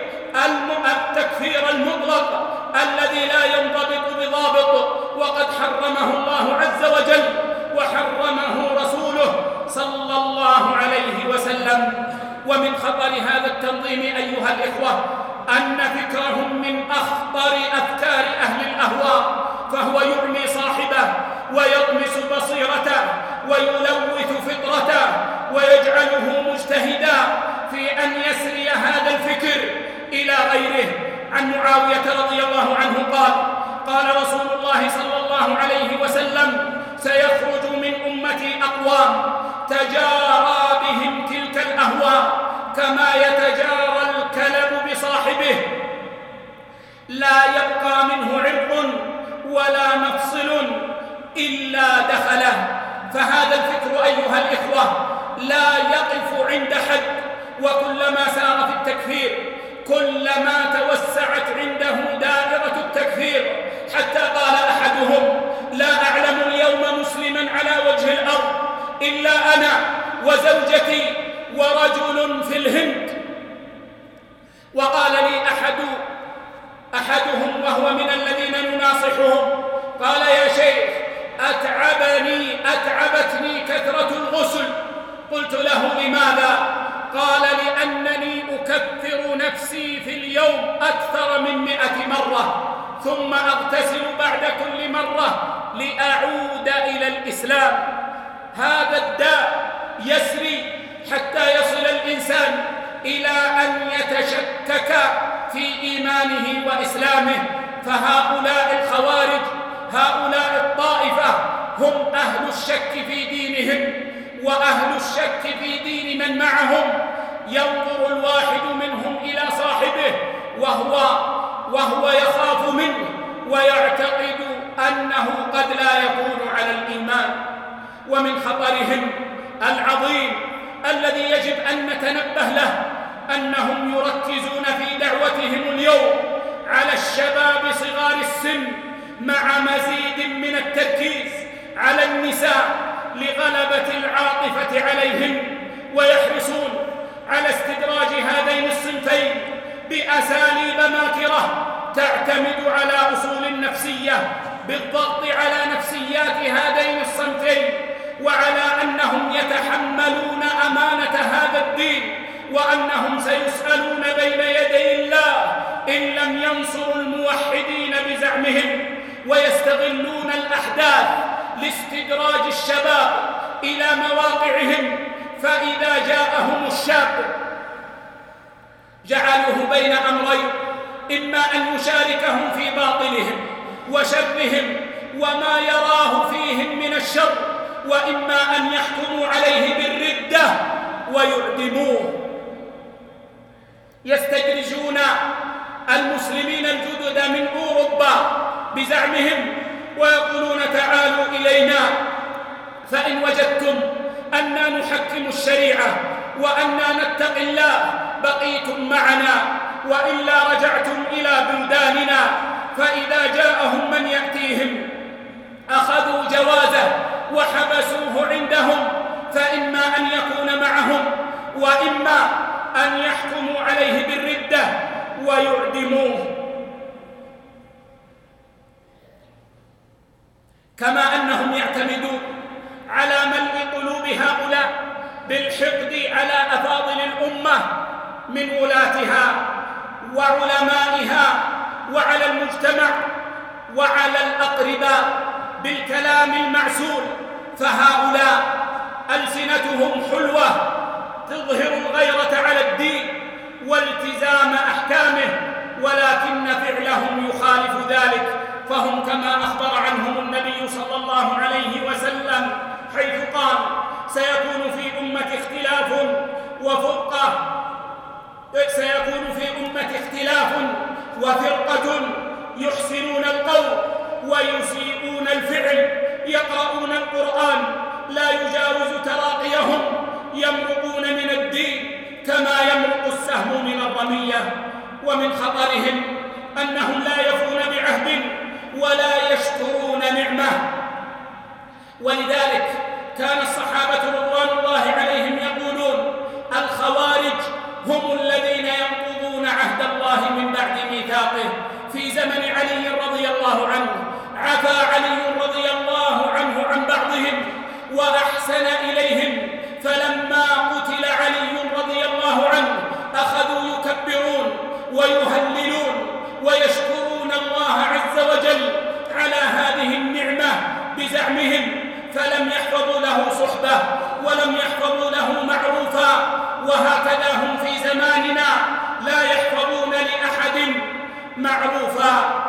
المطلق الذي لا ينضبط بضابط، وقد حرمه الله عز وجل وحرمه رسوله صلى الله عليه وسلم. ومن خطر هذا التنظيم أيها الإخوة أن فكرهم من أخطر أفكار أهل الأهواء، فهو يعمي صاحبه ويطمس بصيرته ويلوث فطرته ويجعله مجتهدا في أن يسري هذا الفكر إلى غيره. عن معاوية رضي الله عنه قال رسول الله صلى الله عليه وسلم: سيخرج من أمتي أقوام تجارى بهم تلك الأهواء كما يتجارى الكلب بصاحبه، لا يبقى منه عرق ولا مفصل إلا دخله. فهذا الفكر أيها الإخوة لا يقف عند حد، وكلما سار في التكفير كلما توسعت عنده دائرة التكفير، حتى قال أحدهم: لا أعلم اليوم مسلما على وجه الأرض إلا أنا وزوجتي ورجل في الهند. وقال لي أحدهم وهو من الذين نناصحهم، قال: يا شيخ أتعبتني كثرة الغسل. قلت له: لماذا؟ قال: لأنني أكفر نفسي في اليوم أكثر من 100 مرة، ثم أغتسل بعد كل مرة لأعود إلى الإسلام. هذا الداء يسري حتى يصل الإنسان إلى أن يتشكك في إيمانه وإسلامه. فهؤلاء الخوارج، هؤلاء الطائفة، هم أهل الشك في دينهم وأهل الشك في دين من معهم. ينظر الواحد منهم إلى صاحبه وهو يخاف منه ويعتقد أنه قد لا يكون على الإيمان. ومن خطرهم العظيم الذي يجب أن نتنبه له أنهم يركزون في دعوتهم اليوم على الشباب صغار السن، مع مزيد من التركيز على النساء لغلبة العاطفة عليهم، ويحرصون على استدراج هذين الصنفين بأساليب ماكرة تعتمد على أصول النفسية بالضغط على نفسيات هذين الصنفين، وعلى أنهم يتحملون أمانة هذا الدين، وأنهم سيسألون بين يدي الله إن لم ينصروا الموحدين بزعمهم. ويستغلون الأحداث لاستدراج الشباب إلى مواقعهم، فإذا جاءهم الشاب جعلوه بين أمرين: إما أن يشاركهم في باطلهم وشرهم وما يراه فيهم من الشر، وإما أن يحكموا عليه بالردة ويعدموه. يستدرجون المسلمين الجدد من أوروبا بزعمهم ويقولون: تعالوا إلينا، فإن وجدتم أننا نحكم الشريعة وأننا نتقي الله بقيتم معنا وإلا رجعتم إلى بلداننا. فإذا جاءهم من يأتيهم أخذوا جوازه وحبسوه عندهم، فإما أن يكون معهم وإما أن يحكموا عليه بالردة ويعدموه. كما أنهم يعتمدون على ملء قلوب هؤلاء بالحقد على أفاضل الأمة من ولاتها وعلمائها وعلى المجتمع وعلى الأقرباء بالكلام المعسول، فهؤلاء ألسنتهم حلوة تظهر الغيرة على الدين والتزام أحكامه، ولكن فعلهم يخالف ذلك. فهم كما أخبر عنهم النبي صلى الله عليه وسلم حيث قال: سيكون في أمة اختلاف وفرقة، وفرقة يحسنون القول ويسيئون الفعل، يقرؤون القرآن لا يجاوز تراقيهم، يمرقون من الدين كما يمرق السهم من الرمية. ومن خطرهم أنهم لا يفون بعهد ولا يشكرون نعمة. ولذلك كان الصحابة رضوان الله عليهم يقولون: الخوارج هم الذين ينقضون عهد الله من بعد ميثاقه. في زمن علي رضي الله عنه عفا علي رضي الله عنه عن بعضهم وأحسن إليهم، فلما قتل علي رضي الله عنه أخذوا يكبرون ويهللون ويشكرون الله عز وجل على هذه النعمة بزعمهم، فلم يحفظوا له صحبة ولم يحفظوا له معروفا. وهكذا هم في زماننا لا يحفظون لأحد معروفا.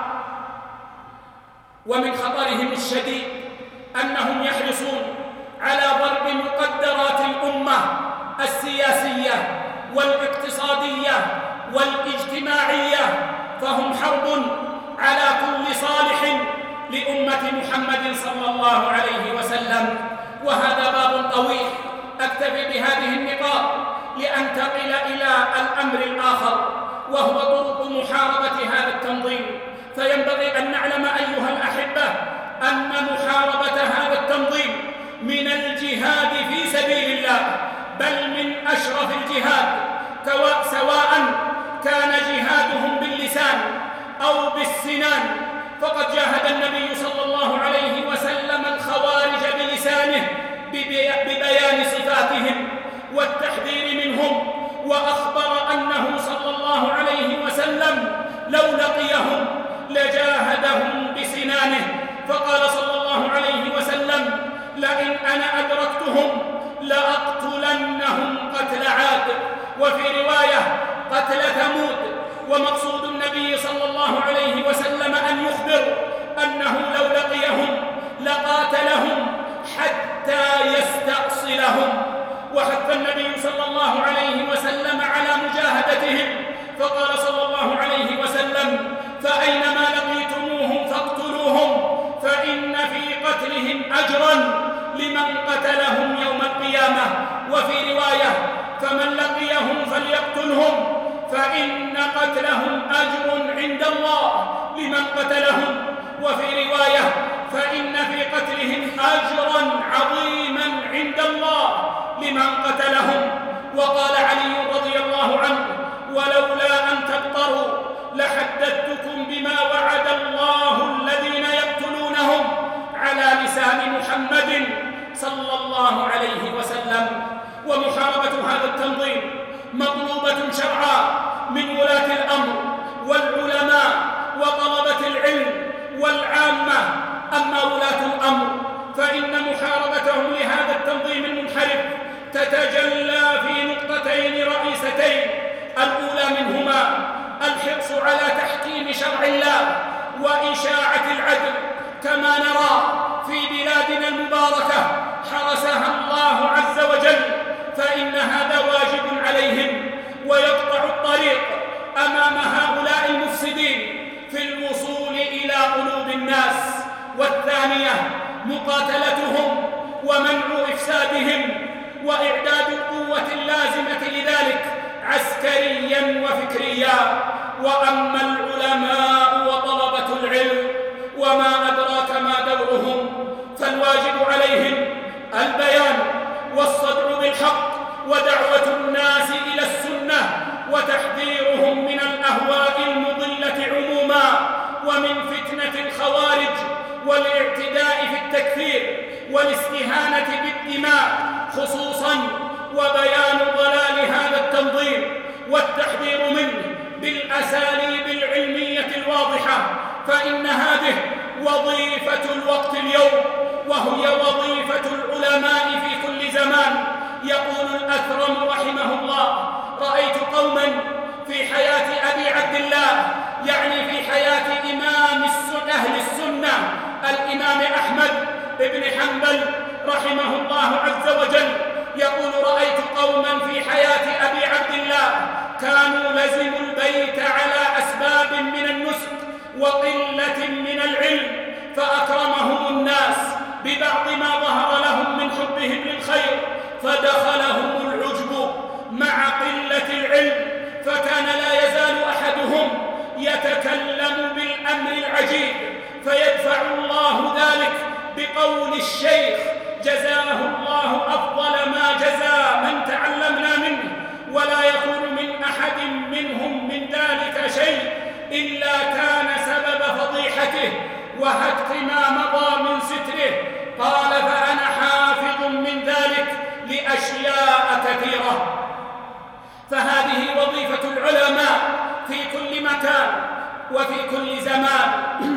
ومن خطرهم الشديد أنهم يحرصون على ضرب مقدرات الأمة السياسية والاقتصادية والاجتماعية، فهم حرب على كل صالح لأمة محمد صلى الله عليه وسلم. وهذا باب طويل، أكتفي بهذه النقاط لأنتقل إلى الأمر الآخر، وهو طرق محاربة هذا التنظيم. فينبغي أن نعلم أيها الأحبة أن محاربة هذا التنظيم من الجهاد في سبيل الله، بل من أشرف الجهاد، سواء كان جهادهم باللسان أو بالسنان. فقد جاهد النبي صلى الله عليه وسلم الخوارج بلسانه ببيان صفاتهم والتحذير منهم، وأخبر أنه صلى الله عليه وسلم لو لقيهم لجاهدهم بسنانه. فقال صلى الله عليه وسلم: لئن أنا أدركتهم لأقتلنهم قتل عاد، وفي رواية قتل ثمود. ومقصود النبي صلى الله عليه وسلم أن يخبر أنه لو لقيهم لقاتلهم حتى يستأصلهم. وحث النبي صلى الله عليه وسلم على مجاهدتهم، فقال صلى الله عليه وسلم: فأينما لقيتموهم فاقتلوهم، فإن في قتلهم أجرا لمن قتلهم يوم القيامة. وفي رواية: فمن لقيهم فليقتلهم، فإن قتلهم أجر عند الله لمن قتلهم. وفي رواية: فإن في قتلهم أجرا عظيما عند الله لمن قتلهم. وقال علي رضي الله عنه: ولولا أن تبطروا لحدثتكم بما وعد الله الذين يقتلونهم على لسان محمد صلى الله عليه وسلم. ومحاربة هذا التنظيم مطلوبة شرعا من ولاة الأمر والعلماء وطلبة العلم والعامة. أما ولاة الأمر فإن محاربتهم لهذا التنظيم المنحرف تتجلى في نقطتين رئيستين: الأولى منهما الحرص على تحكيم شرع الله وإشاعة العدل، كما نرى في بلادنا المباركة حرسها الله عز وجل، فإن هذا واجب عليهم، ويقطع الطريق أمام هؤلاء المفسدين في الوصول إلى قلوب الناس. والثانية مقاتلتهم ومنع إفسادهم وإعداد القوة اللازمة لذلك عسكريا وأما العلماء وطلبة العلم وما أدراك ما دورهم، فالواجب عليهم البيان والصدع بالحق ودعوة الناس إلى السنة وتحذيرهم من الأهواء المضلة عموما ومن فتنة الخوارج والاعتداء في التكفير والاستهانة بالدماء خصوصا، وبيان ضلال هذا التنظيم والتحذير منه بالأساليب العلمية الواضحة، فإن هذه وظيفة الوقت اليوم، وهي وظيفة العلماء في كل زمان. يقول الأكرم رحمه الله: رأيت قوما في حياة أبي عبد الله، يعني في حياة إمام أهل السنة الإمام أحمد بن حنبل رحمه الله عز وجل، يقول: رأيت قوما في حياة أبي عبد الله كانوا لزموا البيت على أسباب من النسك وقلة من العلم، فأكرمهم الناس ببعض ما ظهر لهم من حبهم للخير، فدخلهم العجب مع قلة العلم، فكان لا يزال أحدهم يتكلم بالأمر العجيب، فيدفع الله ذلك بقول الشيخ: جزاه الله أفضل ما جزى من تعلمنا منه، ولا يكون من أحد منهم من ذلك شيء إلا كان سبب فضيحته وهتك ما مضى من ستره. قال: فأنا حافظ من ذلك لأشياء كثيرة. فهذه وظيفة العلماء في كل مكان وفي كل زمان،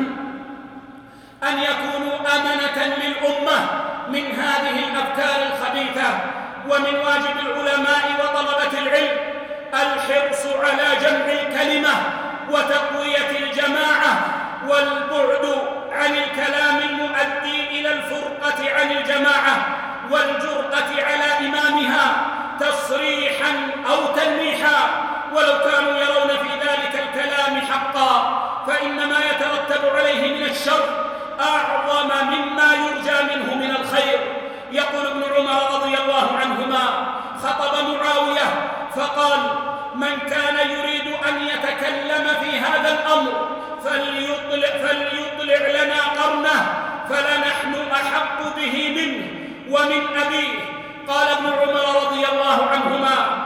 أن يكونوا أمنة للأمة من هذه الأفكار الخبيثة. ومن واجب العلماء وطلبة العلم الحرص على جمع الكلمة وتقوية الجماعة والبعد عن الكلام المؤدي إلى الفرقة عن الجماعة والجرأة على إمامها تصريحا أو تلميحا، ولو كانوا يرون في ذلك الكلام حقا، فإن ما يترتب عليه من الشر أعظم مما يرجى منه من الخير. يقول ابن عمر رضي الله عنهما: خطب معاوية فقال: من كان يريد أن يتكلم في هذا الأمر فليطلع لنا قرنه، فلنحن أحق به منه ومن أبيه. قال ابن عمر رضي الله عنهما،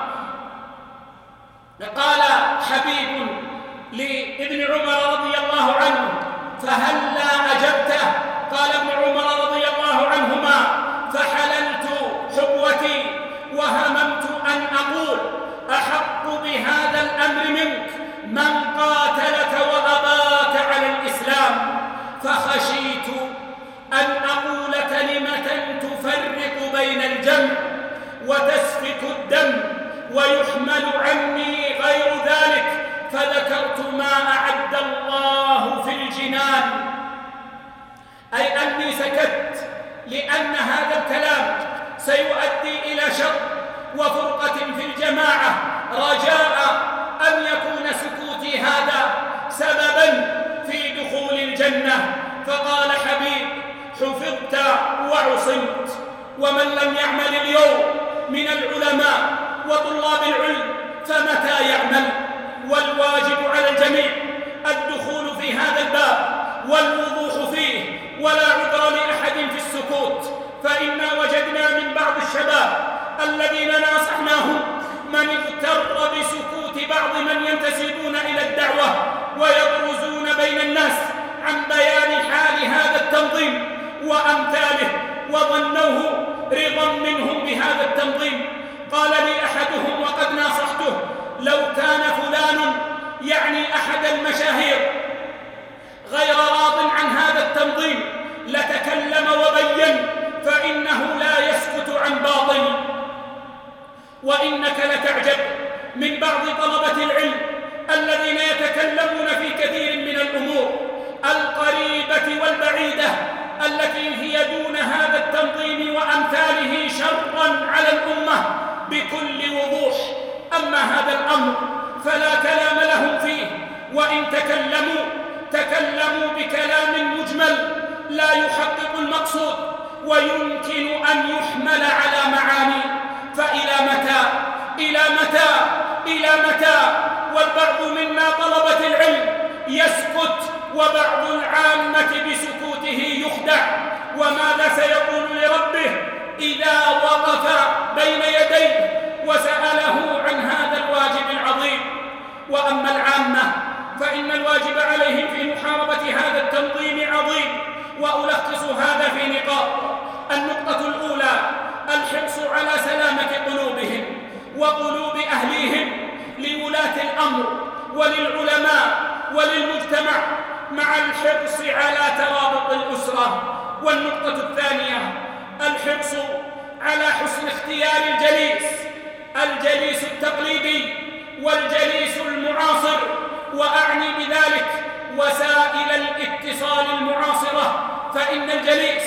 قال حبيب لابن عمر رضي الله عنه: فهلا أجبته؟ قال ابن عمر رضي الله عنهما: فحللت حبوتي وهممت أن أقول: أحق بهذا الأمر منك من قاتلك وأباك على الإسلام، فخشيت أن أقول كلمة تفرق بين الجمع وتسفك الدم ويحمل عني غير ذلك، فذكرت ما أعد الله في الجنان، أي أني سكت لأن هذا الكلام سيؤدي إلى شر وفرقة في الجماعة، رجاء أن يكون سكوتي هذا سببا في دخول الجنة. فقال حبيب: حفظت وعصمت. ومن لم يعمل اليوم من العلماء وطلاب العلم فمتى يعمل؟ والواجب على الجميع الدخول في هذا الباب والوضوح فيه، ولا عذر لأحد في السكوت، فإنا وجدنا من بعض الشباب الذين ناصحناهم من اغتر بسكوت بعض من ينتسبون إلى الدعوة ويبرزون بين الناس عن بيان حال هذا التنظيم وأمثاله، وظنوه رضا منهم بهذا التنظيم. قال لي أحدهم وقد ناصحته: لو كان فلان يعني أحد المشاهير غير راض عن هذا التنظيم لتكلم وبين، فإنه لا يسكت عن باطل. وإنك لتعجب من بعض طلبة العلم الذين يتكلمون في كثير من الأمور القريبة والبعيدة التي هي دون هذا التنظيم وأمثاله شرا على الأمة بكل وضوح. أما هذا الأمر فلا كلام لهم فيه، وإن تكلموا بكلام مجمل لا يحقق المقصود ويمكن أن يحمل على معاني. فإلى متى؟ إلى متى؟ إلى متى؟ والبعض منا طلبة وبعض العامة بسكوته يخدع. وماذا سيقول لربه إذا وقف بين يديه وسأله عن هذا الواجب العظيم؟ وأما العامة فإن الواجب عليهم في محاربة هذا التنظيم عظيم، وألخص هذا في نقاط. النقطة الأولى: الحرص على سلامة قلوبهم وقلوب أهليهم، لولاة الأمر وللعلماء وللمجتمع، مع الحرص على ترابط الأسرة. والنقطة الثانية: الحرص على حسن اختيار الجليس التقليدي والجليس المعاصر، وأعني بذلك وسائل الاتصال المعاصرة، فإن الجليس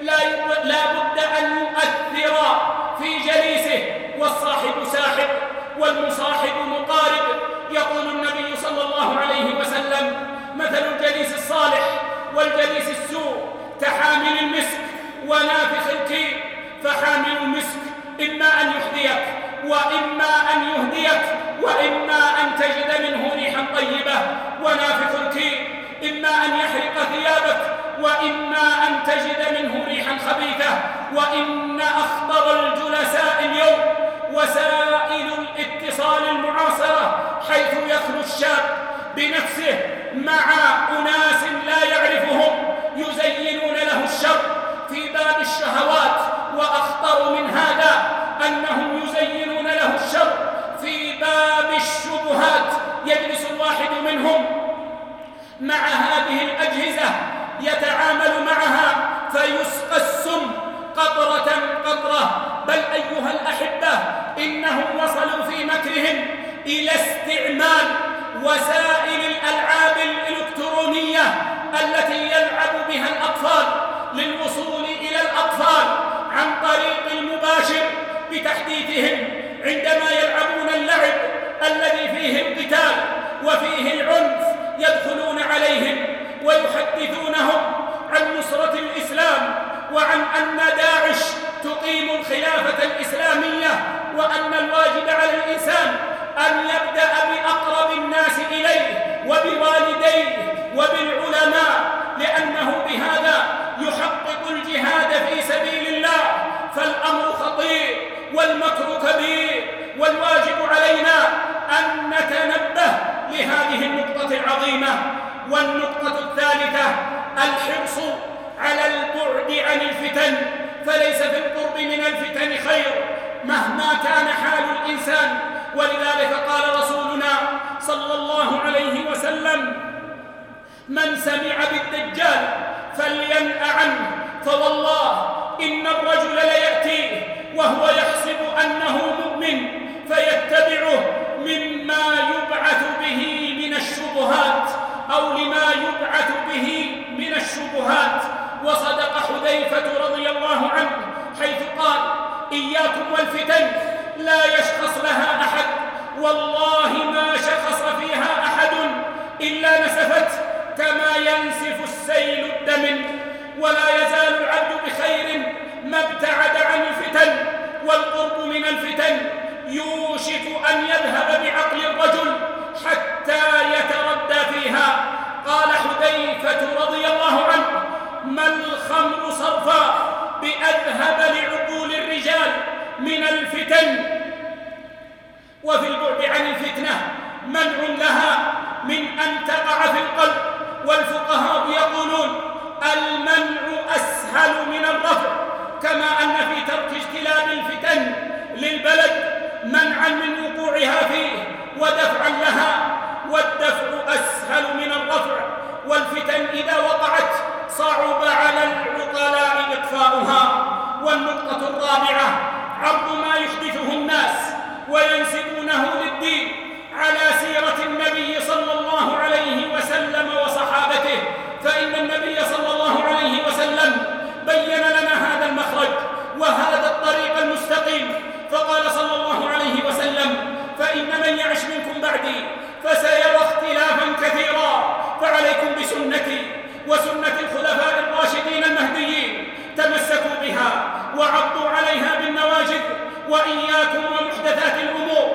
لا بد أن يؤثر في جليسه، والصاحب ساحب والمصاحب مقارب. يقول النبي صلى الله عليه وسلم: مثل الجليس الصالح والجليس السوء كحامل المسك ونافخ الكير. فحامل المسك إما أن يحذيك وإما أن يهديك وإما أن تجد منه ريحا طيبة، ونافخ الكير إما أن يحرق ثيابك وإما أن تجد منه ريحا خبيثة. وإن أخطر الجلساء اليوم وسائل الاتصال المعاصرة، حيث يخلو الشاب بنفسه مع أناس لا يعرفهم يزينون له الشر في باب الشهوات. وأخطر من هذا أنهم يزينون له الشر في باب الشبهات. يجلس الواحد منهم مع هذه الأجهزة يتعامل معها فيسقى السم قطرة قطرة. بل أيها الأحبة، إنهم وصلوا في مكرهم إلى استعمال وسائل الألعاب الإلكترونية التي يلعب بها الأطفال للوصول إلى الأطفال عن طريق المباشر بتحديثهم. عندما يلعبون اللعب الذي فيه القتال وفيه العنف، يدخلون عليهم ويحدثونهم عن نصرة الإسلام، وعن أن داعش تقيم الخلافة الإسلامية، وأن الواجب على الإنسان أن يبدأ بأقرب الناس إليه وبوالديه وبالعلماء، لأنه بهذا يحقق الجهاد في سبيل الله. فالأمر خطير والمكر كبير، والواجب علينا أن نتنبه لهذه النقطة العظيمة. والنقطة الثالثة: الحرص على البعد عن الفتن، فليس في القرب من الفتن خير مهما كان حال الإنسان. ولذلك قال رسولنا صلى الله عليه وسلم: من سمع بالدجال فلينأ عنه، فوالله إن الرجل ليأتيه وهو يحسب أنه مؤمن فيتبعه مما يبعث به من الشبهات، أو لما يبعث به من الشبهات. وصدق حذيفة رضي الله عنه حيث قال: إياكم والفتن لا يشخص لها أحد، والله ما شخص فيها أحد إلا نسفت كما ينسف السيل الدمن. ولا يزال العبد بخير ما ابتعد عن الفتن، والقرب من الفتن يوشك أن يذهب بعقل الرجل حتى يتردى فيها. قال حذيفة رضي الله عنه: ما الخمر صرفا بأذهب لعقول الرجال من الفتن. وفي البعد عن الفتنة منع لها من أن تقع في القلب. والفقهاء يقولون: المنع أسهل من الرفع، كما أن في ترك اجتلاب الفتن للبلد منعا من وقوعها فيه ودفعا لها، والدفع أسهل من الرفع. والفتن إذا وقعت صعب على العقلاء إطفاؤها. والنقطة الرابعة: عرض ما يحدثه الناس وينسبونه للدين على سيرة النبي صلى الله عليه وسلم وصحابته. فإن النبي صلى الله عليه وسلم بين لنا هذا المخرج وهذا الطريق المستقيم، فقال صلى الله عليه وسلم: فإن من يعش منكم بعدي فسيرى اختلافا كثيرا، فعليكم بسنتي وسنة الخلفاء الراشدين المهديين، تمسكوا بها وعضوا عليها بالنواجذ، وإياكم ومحدثات الأمور،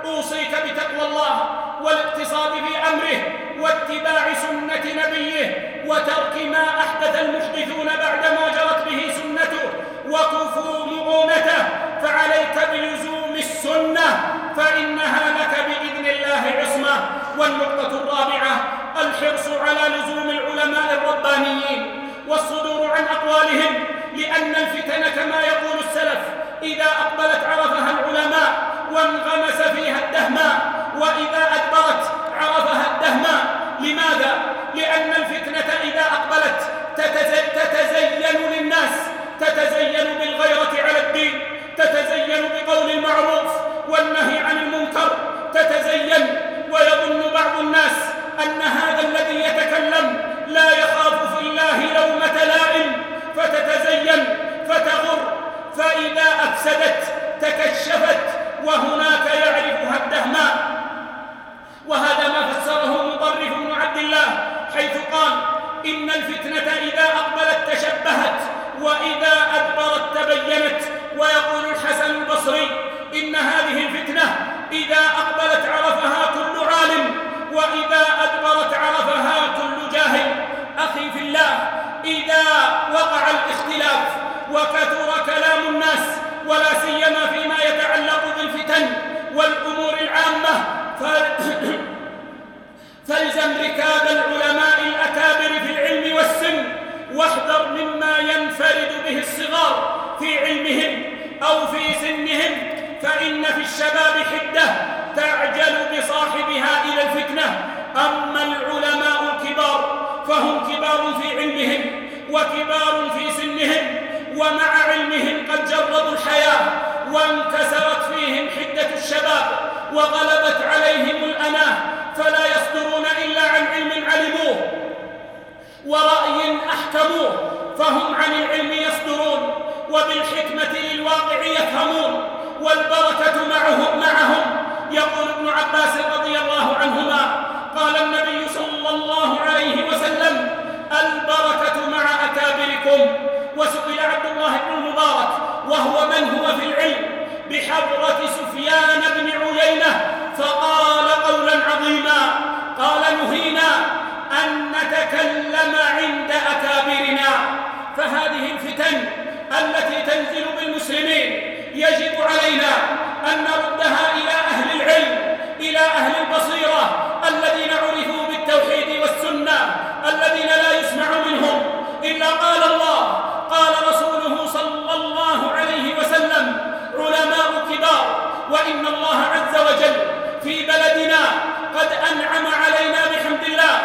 أوصيك بتقوى الله والاقتصاد في أمره واتباع سنة نبيه وترك ما أحدث المحدثون بعدما جرت به سنته وكفوا مؤونته. فعليك بلزوم السنة فإنها لك بإذن الله عصمة. والنقطة الرابعة الحرص على لزوم العلماء الربانيين والصدور عن أقوالهم، لأن الفتن كما يقول السلف إذا أقبلت عرفها العلماء وانغمس فيها الدهماء، وإذا أدبرت عرفها الدهماء. لماذا؟ لأن الفتنة إذا أقبلت تتزين للناس، تتزين بالغيرة على الدين، تتزين بقول المعروف والنهي عن المنكر، تتزين ويظن بعض الناس أن هذا الذي يتكلم لا يخاف في الله لومة لائم، فتتزين فتغر، فإذا أفسدت تكشفت وهناك يعرفها الدهماء. وهذا ما فسره مطرف بن عبد الله حيث قال إن الفتنة إذا أقبلت تشبهت وإذا أدبرت تبينت. ويقول الحسن البصري إن هذه الفتنة إذا أقبلت عرفها كل عالم وإذا أدبرت عرفها كل جاهل. أخي في الله، إذا وقع الاختلاف وكثر كلام الناس ولا سيما فيما يتعلق بالفتن والأمور العامة فالزم ركاب العلماء الأكابر في العلم والسن، واحذر مما ينفرد به الصغار في علمهم أو في سنهم، فإن في الشباب حدة تعجل بصاحبها إلى الفتنة. أما العلماء الكبار فهم كبار في علمهم وكبار في سنهم، ومع علمهم قد جربوا الحياة وانكسرت فيهم حدة الشباب وغلبت عليهم الأناه، فلا يصدرون إلا عن علم علموه ورأي أحكموه، فهم عن العلم يصدرون وبالحكمة للواقع يفهمون، والبركة معهم. يقول ابن عباس رضي الله عنهما قال النبي صلى الله عليه وسلم البركة مع أكابركم. وسئل عبد الله بن المبارك وهو من هو في العلم بحضرة سفيان بن عيينة فقال قولا عظيما، قال نهينا أن نتكلم عند أكابرنا. فهذه الفتن التي تنزل بالمسلمين يجب علينا أن نردها إلى أهل العلم، إلى أهل البصيرة الذين عرفوا بالتوحيد والسنة، الذين لا يسمع منهم إلا قال الله قال رسوله صلى الله عليه وسلم. علماء كبار، وإن الله عز وجل في بلدنا قد أنعم علينا بحمد الله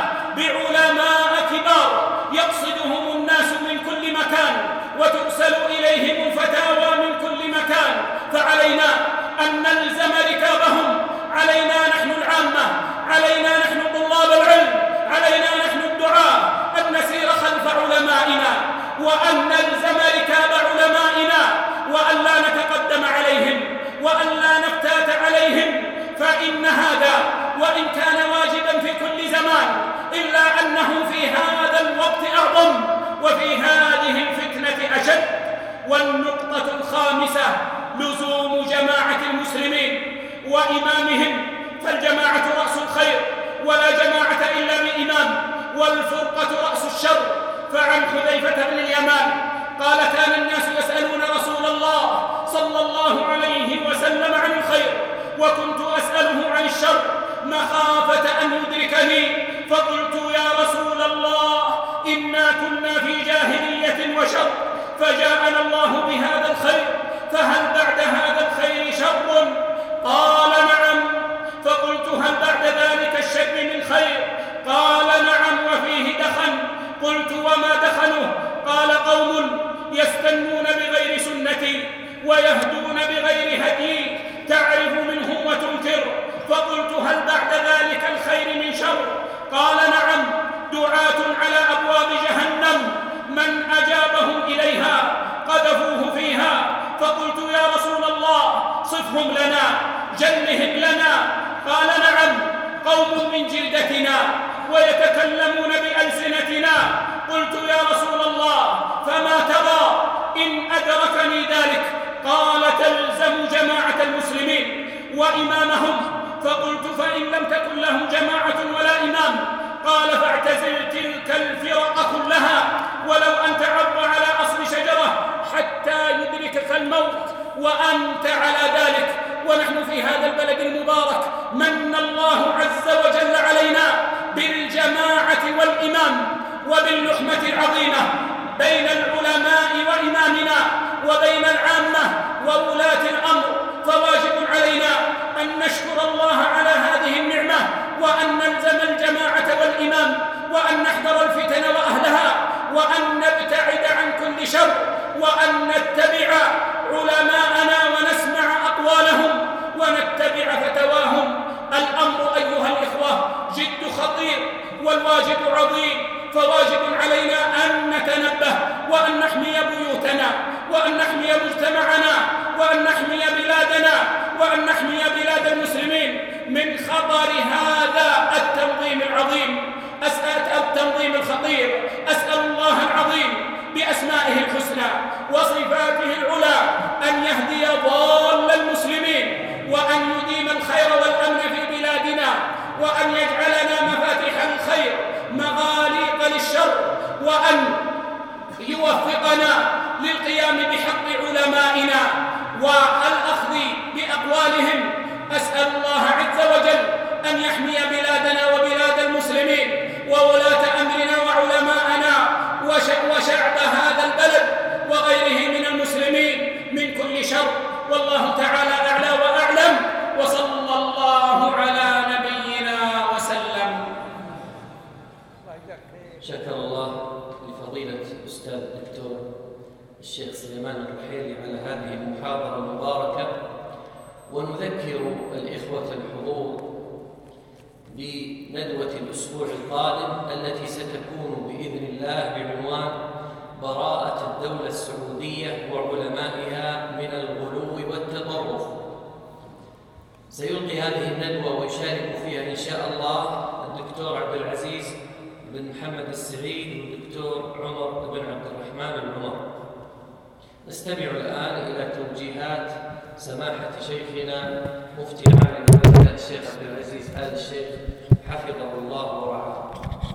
بعلماء كبار يقصدهم الناس من كل مكان وترسل إليهم الفتاوى من كل مكان، فعلينا أن نلزم ركابهم، علينا نحن العامة، علينا نحن طلاب العلم، علينا نحن الدعاة أن نسير خلف علمائنا وأن نلزم ركاب علمائنا وأن لا نتقدم عليهم وأن لا نفتات عليهم، فإن هذا وإن كان واجبا في كل زمان إلا أنه في هذا الوقت أعظم وفي هذه الفتنة أشد. والنقطة الخامسة لزوم جماعة المسلمين وإمامهم، فالجماعة رأس الخير ولا جماعة إلا بإمام، والفرقة رأس الشر. فعن حذيفة بن اليمان قال كان الناس يسألون رسول الله صلى الله عليه وسلم عن الخير وكنت أسأله عن الشر مخافة أن يدركني، فقلت يا رسول الله إنا كنا في جاهلية وشر فجاءنا الله بهذا الخير، فهل بعد هذا الخير شر؟ قال نعم. فقلت هل بعد ذلك الشر من خير؟ قال نعم وفيه دخن. قلت وما دخنه؟ قال قوم يستنون بغير سنتي ويهدون بغير هدي تعرف منهم وتنكر. فقلت هل بعد ذلك الخير من شر؟ قال نعم، دعاة على أبواب جهنم من أجابهم إليها قذفوه فيها. فقلت يا رسول الله صفهم لنا جلهم لنا. قال نعم، قوم من جلدتنا ويتكلمون بألسنتنا. قلت يا رسول الله فما ترى إن أدركني ذلك؟ قال تلزم جماعة المسلمين وإمامهم فقلت: فإن لم تكن لهم جماعة ولا إمام؟ قال: فاعتزل تلك الفرق كلها ولو أن تعض على أصل شجرة حتى يدركك الموت وأنت على ذلك. ونحن في هذا البلد المبارك من الله عز وجل علينا بالجماعة والإمام وباللحمة العظيمة بين العلماء وإمامنا وبين العامة وولاة الأمر، فواجب علينا أن نشكر الله على هذه النعمة وأن نلزم الجماعة والإمام وأن نحذر الفتن وأهلها وأن نبتعد عن كل شر وأن نتبع علماءنا ونسمع أقوالهم ونتبع فتواهم. الأمر أيها الإخوة جد خطير والواجب عظيم، فواجب علينا أن نتنبه وأن نحمي بيوتنا وأن نحمي مجتمعنا وأن نحمي بلادنا وأن نحمي بلاد المسلمين من خطر هذا التنظيم العظيم، التنظيم الخطير. أسأل الله العظيم بأسمائه الحسنى وصفاته العلى أن يهدي ضال المسلمين وأن يديم الخير والأمن في بلادنا وأن يجعلنا مفاتيح الخير مغاليق للشر وأن يوفقنا للقيام بحق علمائنا والأخذ بأقوالهم. أسأل الله عز وجل أن يحمي بلادنا وبلاد المسلمين وولاة أمرنا وعلماءنا وشعب هذا البلد وغيره من المسلمين من كل شر. والله تعالى أعلى وأعلم، وصلى الله على نبينا وسلم. شكر الله لفضيلة الأستاذ الدكتور الشيخ سليمان الرحيلي على هذه المحاضرة المباركة، ونذكر الإخوة الحضور بندوة الأسبوع القادم التي ستكون بإذن الله بعنوان براءة الدولة السعودية وعلمائها من الغلو والتطرف. سيلقي هذه الندوة ويشارك فيها إن شاء الله الدكتور عبد العزيز بن محمد السعيد والدكتور عمر بن عبد الرحمن العمر. نستمع الآن إلى توجيهات سماحة شيخنا مفتي عالم البلد الشيخ عبد العزيز آل الشيخ حفظه الله ورعاه.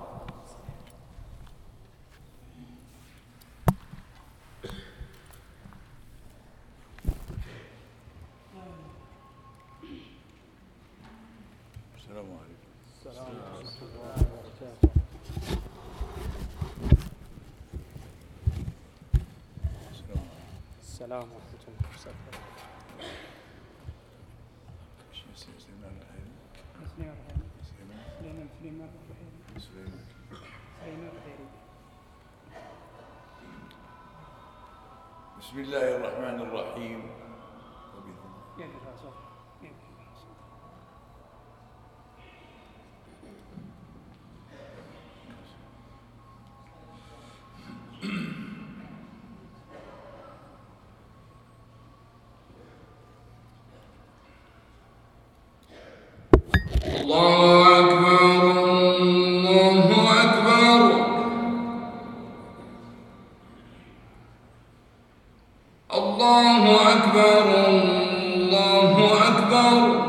السلام عليكم. السلام ورحمة الله وبركاته. السلام ورحمة الله وبركاته. بسم الله الرحمن الرحيم. الله أكبر الله أكبر الله أكبر الله أكبر.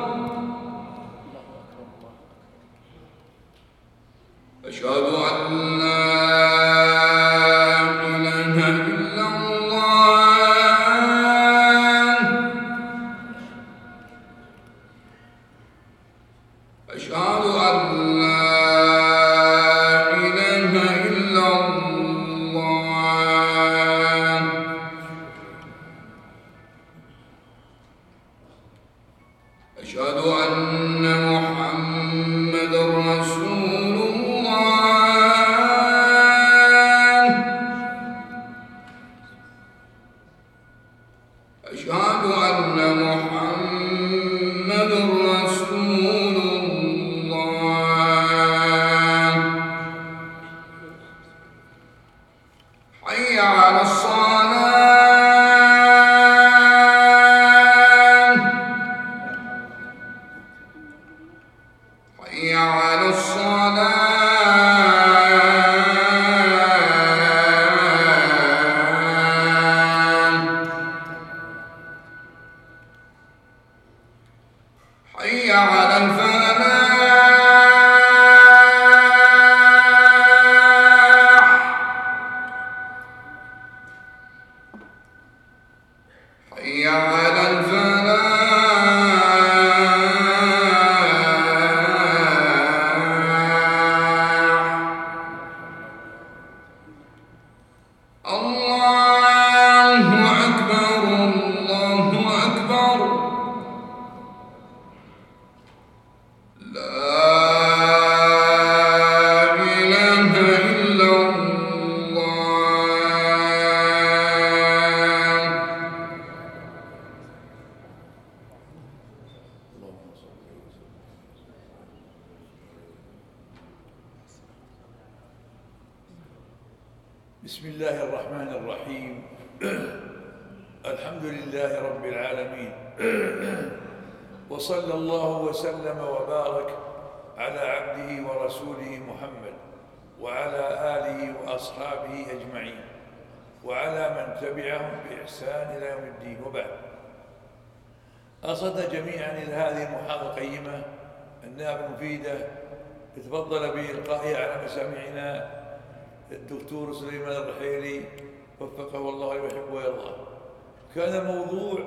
أشهد أن لا إله إلا الله. أشهد أن لا إله إلا الله. أشهد أن محمدًا رسول الله. أشهد أن محمدًا رسول الله. حي على الصلاة. حي على الصلاة. حي حي على الفلاح حي على الفلاح الله أكبر الله أكبر لا إله إلا الله. بسم الله الرحمن الرحيم. الحمد لله رب العالمين، وصلى الله وسلم وبارك على عبده ورسوله محمد وعلى آله وأصحابه أجمعين وعلى من تبعهم بإحسان إلى يوم الدين. وبعد، أصدنا جميعا إلى هذه المحاضرة القيمة النافعة المفيدة تفضل بإلقائها على مسامعنا الدكتور سليمان الرحيلي وفقه الله ويحبه ويرضاه. كان الموضوع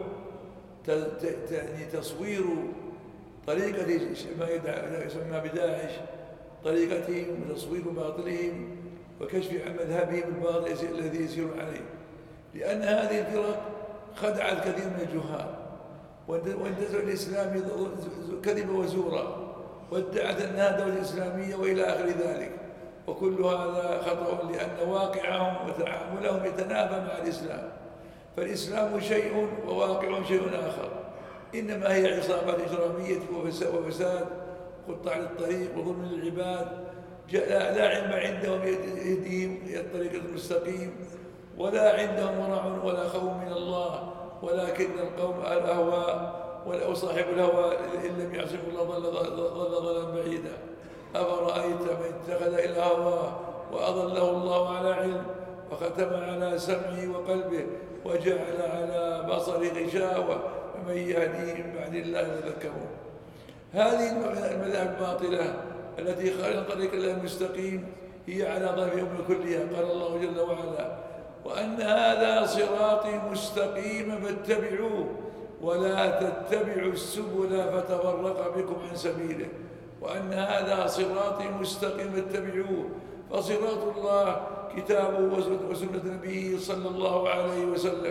تصوير طريقة ما يسمى بداعش، طريقتهم وتصوير باطلهم وكشف عن مذهبهم الباطل الذي يسيرون عليه، لأن هذه الفرق خدعت كثير من الجهال وانتزعوا الإسلام كذبا وزورا وادعت أنها دولة إسلامية وإلى آخر ذلك، وكل هذا خطأ، لأن واقعهم وتعاملهم يتنافى مع الإسلام، فالإسلام شيء وواقعهم شيء آخر، إنما هي عصابات إجرامية وفساد قطع للطريق وظلم للعباد، لا علم عندهم يهديهم إلى الطريق المستقيم، ولا عندهم ورع ولا خوف من الله، ولكن القوم الأهواء وصاحب الهوى إن لم يعصم الله ضل ضلالا بعيدا. أفرأيت من اتخذ إلى هواه وأضله الله على علم وختم على سمعه وقلبه وجعل على بصره غشاوة فمن يهديه من بعد الله يذكرون. هذه المذاهب الباطلة التي خالف طريق الله المستقيم هي على ضعف أمور كلها. قال الله جل وعلا: وأن هذا صراطي مستقيما فاتبعوه ولا تتبعوا السبل فتفرق بكم عن سبيله. وأن هذا صراطي مستقيما فاتبعوه، فصراط الله كتابه وسنة نبيه صلى الله عليه وسلم،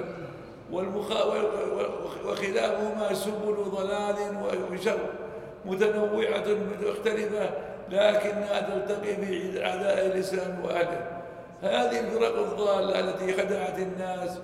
وخلافهما سبل ضلال وشر متنوعة مختلفة لكنها تلتقي في أعداء الإسلام وأهله. هذه الفرق الضالة التي خدعت الناس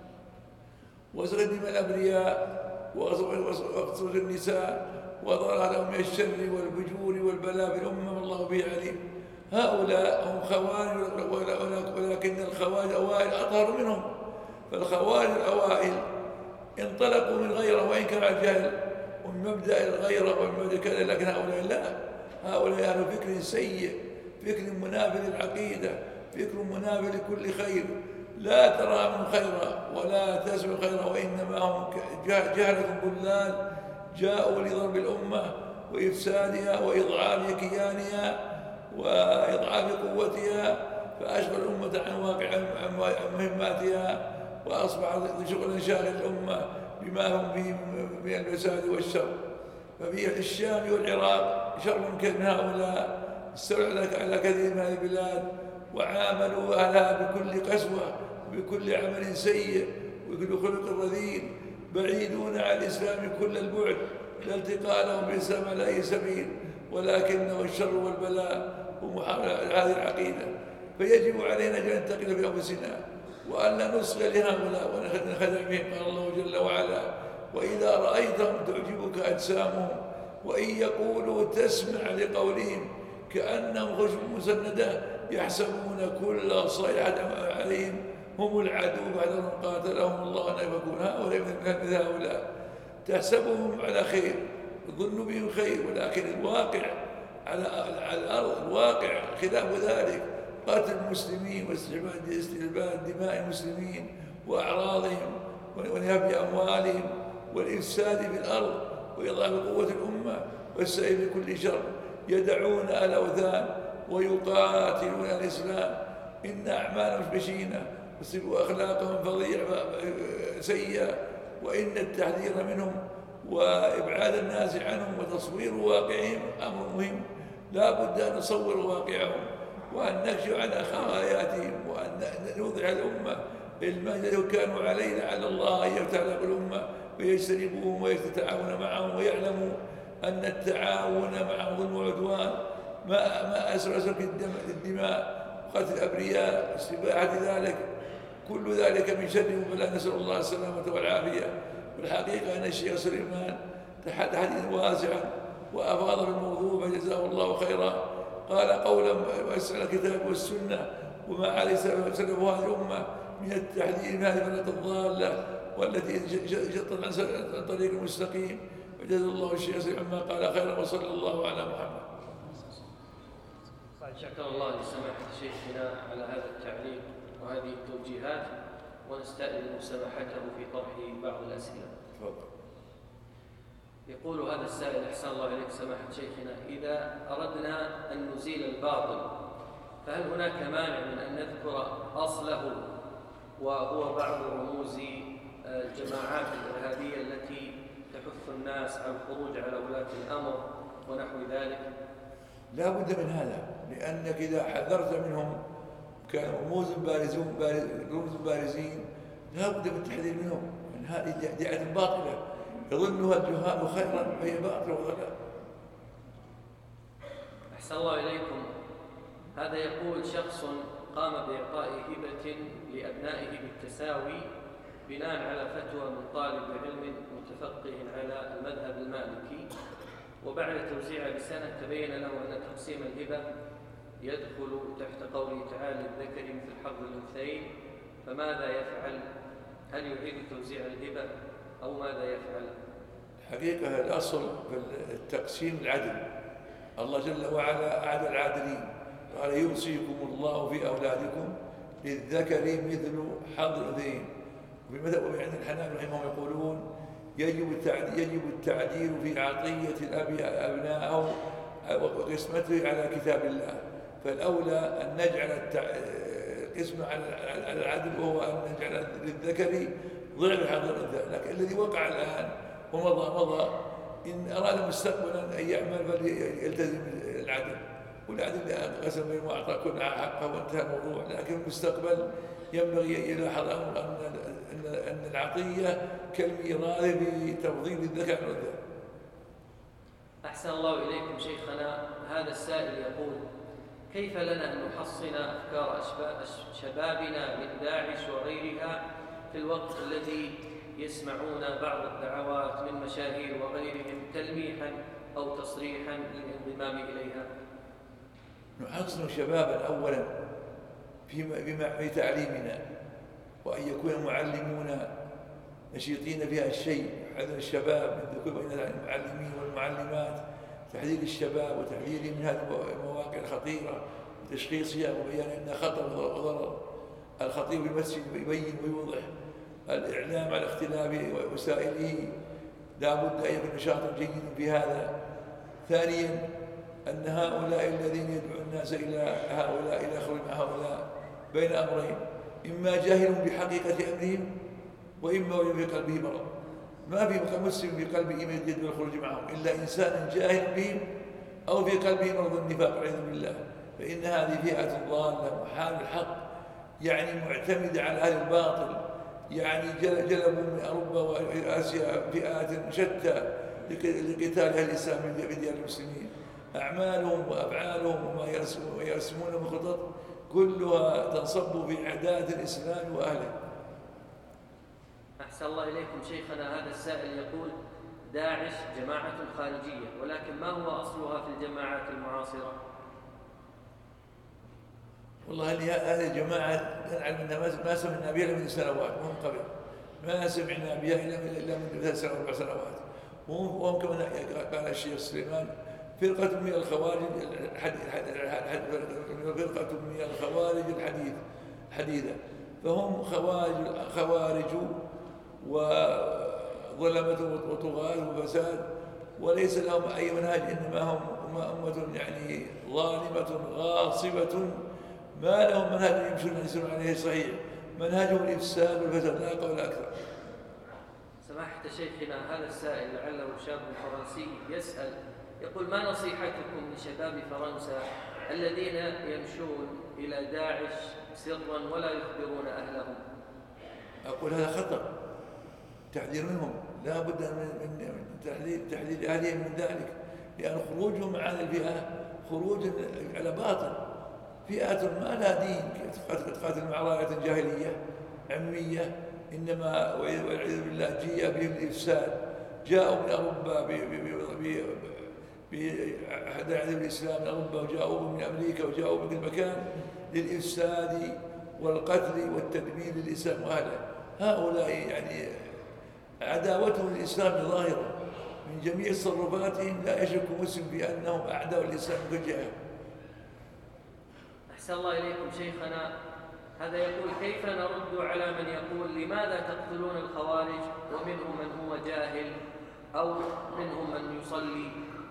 وسردم الأبرياء واقتل النساء وظهر لهم من الشر والفجور والبلاء في الأمة والله به عليم. هؤلاء هم خوارج، ولكن الخوارج الأوائل أطهر منهم، فالخوارج الأوائل انطلقوا من غيره وإن كان الجهل ومن مبدأ الغيرة ومن مبدأ كذا، لكن هؤلاء لا، هؤلاء أهل فكر سيء، فكر منافي للعقيدة، فكر منافي لكل خير، لا ترى من خيرا ولا تسمع خيرا، وإنما هم جهلة ضلال جاءوا لضرب الأمة وإفسادها وإضعاف كيانها وإضعاف قوتها، فأشغل الأمة عن واقع عن مهماتها، وأصبح شغلا شاغل الأمة بما هم فيه من الفساد والشر. ففي الشام والعراق شر من هؤلاء استولوا على كثير من هذه البلاد وعاملوا أهلها بكل قسوة وبكل عمل سيء وبكل خلق رذيل، بعيدون عن الإسلام كل البعد، لا التقاء لهم بالإسلام على أي سبيل، ولكنه الشر والبلاء ومحاربة هذه العقيدة. فيجب علينا أن ننتقل بأنفسنا وأن لا نصغي لهؤلاء ونخدع بهم. قال الله جل وعلا: وإذا رأيتهم تعجبك أجسامهم وإن يقولوا تسمع لقولهم كأنهم خشب مسندة يحسبون كل صيحة عليهم هم العدو بعدهم قاتلهم الله أن يفكون. هؤلاء مثل هؤلاء تحسبهم على خير، تظن بهم خير، ولكن الواقع على الأرض الواقع خلاف ذلك، قتل المسلمين واستعباد دماء المسلمين وأعراضهم ونهب أموالهم والإفساد في الأرض وإضاعة قوة الأمة والسعي من كل شر. يدعون الأوثان ويقاتلون الإسلام. إن أعمالهم بشينة وأخلاقهم سيئة، وإن التحذير منهم وإبعاد الناس عنهم وتصوير واقعهم أمر مهم. لا بد أن نصور واقعهم وأن نكشف عن خفاياتهم وأن نوضح الأمة المجد الذي كانوا عليه، لعل الله أن يفتح لهم الأمة ويجتنبوهم ويتعاون معهم ويعلموا أن التعاون معهم ظلم وعدوان. ما أسرع الدماء وقتل الأبرياء استباحة ذلك، كل ذلك من شر وبلاء، نسأل الله السلامة والعافية. والحقيقة أن الشيخ سليمان تحديث واسعا وأفاض بالموضوع فجزاه الله خيرا. قال قولا ويسأل الكتاب والسنة وما عليه سلف هذه الأمة من التحذير من هذه الفرقة الضالة والتي شطت عن طريق المستقيم. وجزا الله الشيخ سليمان ما قال خيرا، وصلى الله على محمد. شكر الله لسماحة شيخنا على هذا التعليق وهذه التوجيهات، ونستأذن سماحته في طرح بعض الأسئلة. تفضل. يقول هذا السائل: أحسن الله إليك سماحة شيخنا، إذا أردنا أن نزيل الباطل فهل هناك مانع من أن نذكر أصله وهو بعض رموز الجماعات الإرهابية التي تحث الناس على الخروج على ولاة الأمر ونحو ذلك؟ لا بد من هذا، لأنك إذا حذرت منهم كانوا رموز بارزين لا بد من التحذير منهم من هذه دعاية باطلة يظنها الجهال خيرا وهي باطلة وضلال. أحسن الله إليكم. هذا يقول: شخص قام بإعطاء هبة لأبنائه بالتساوي بناء على فتوى من طالب علم متفقه على المذهب المالكي، وبعد توزيعها بسنة تبين له أن تقسيم الهبة يدخل تحت قوله تعالى: الذكر مثل حظ الأنثيين، فماذا يفعل؟ هل يعيد توزيع الهبة أو ماذا يفعل؟ الحقيقة الأصل في التقسيم العدل. الله جل وعلا أعدل العادلين، قال: يوصيكم الله في أولادكم للذكر مثل حظ الأنثيين. وفي عند الحنابلة رحمهم يقولون: يجب التعديل في عطية الأب أبناءه وقسمته على كتاب الله، فالأولى أن نجعل القسم على العدل، وهو أن نجعل للذكر ضعف حظ الأنثى. لكن الذي وقع الآن ومضى إن أراد مستقبلا أن يعمل فليلتزم العدل، والعدل قسم بين وأعطى كل حقه وانتهى الموضوع. لكن المستقبل ينبغي يلاحظ أمر أن العطية كالميراث بتفضيل الذكر عن الأنثى. أحسن الله إليكم شيخنا. هذا السائل يقول: كيف لنا أن نحصن أفكار شبابنا من داعش وغيرها في الوقت الذي يسمعون بعض الدعوات من مشاهير وغيرهم تلميحا أو تصريحا للانضمام إليها؟ نحصن شبابا أولا في تعليمنا، وأن يكون معلمون نشيطين فيها الشيء، حذر الشباب من ذكور بين المعلمين والمعلمات، تحذير الشباب وتحذيرهم من هذه المواقع الخطيرة وتشخيصها وبيان أنها خطر وضرر. الخطيب في المسجد يبين ويوضح، الإعلام على اختلاف وسائله لا بد أن يكون نشاط جيد في هذا. ثانيا أن هؤلاء الذين يدعون الناس إلى هؤلاء إلى خروج مع هؤلاء بين أمرين: إما جاهل بحقيقة أمرهم، وإما في قلبه مرض. ما في مسلم في قلبه إيمان يجد بالخروج معهم إلا إنسان جاهل بهم أو في قلبه مرض النفاق والعياذ بالله. فإن هذه فئة ضالة محال الحق، يعني معتمدة على أهل الباطل، يعني جلبوا من أوروبا وآسيا فئات شتى لقتال أهل الإسلام في ديار المسلمين. أعمالهم وأفعالهم وما يرسمون من خطط كلها تنصب في إعداد الإسلام وأهله. أحسن الله إليكم شيخنا. هذا السائل يقول: داعش جماعة خارجية، ولكن ما هو أصلها في الجماعات المعاصرة؟ والله هذه الجماعة نعلم أنها ما سمعنا بها إلا من سنوات، وهم قبل ما سمعنا بها إلا من 3 سنوات 4 سنوات. وهم كما قال الشيخ سليمان: فرقة من الخوارج الحديثة، فهم خوارج وظلمة وطغاة وفساد وليس لهم أي منهج، إنما هم أمة يعني ظالمة غاصبة ما لهم منهج يمشون عليه صحيح، منهجهم الإفساد والفساد لا قول أكثر. سماحة شيخنا، هذا السائل لعله شاب فرنسي يسأل، يقول: ما نصيحتكم لشباب فرنسا الذين يمشون إلى داعش سرا ولا يخبرون أهلهم؟ أقول هذا خطأ، تحذير منهم، لا بد من تحذير أهلهم من ذلك، لأن خروجهم عن الفئة خروج على باطل. فئات ما لها دين تقاتل مع راية جاهلية عمية، إنما والعياذ بالله جيء بهم الإفساد. جاءوا من أوروبا بأحد الإسلام من أوروبا، وجاءوا من أمريكا، وجاءوا من كل مكان للإفساد والقتل والتدمير للإسلام وأهله. هؤلاء يعني عداوتهم للإسلام ظاهرة من جميع تصرفاتهم، لا يشك مسلم بأنهم أعداء الإسلام من كل جهة. أحسن الله إليكم شيخنا، هذا يقول: كيف نرد على من يقول لماذا تقتلون الخوارج ومنهم من هو جاهل أو منهم من يصلي؟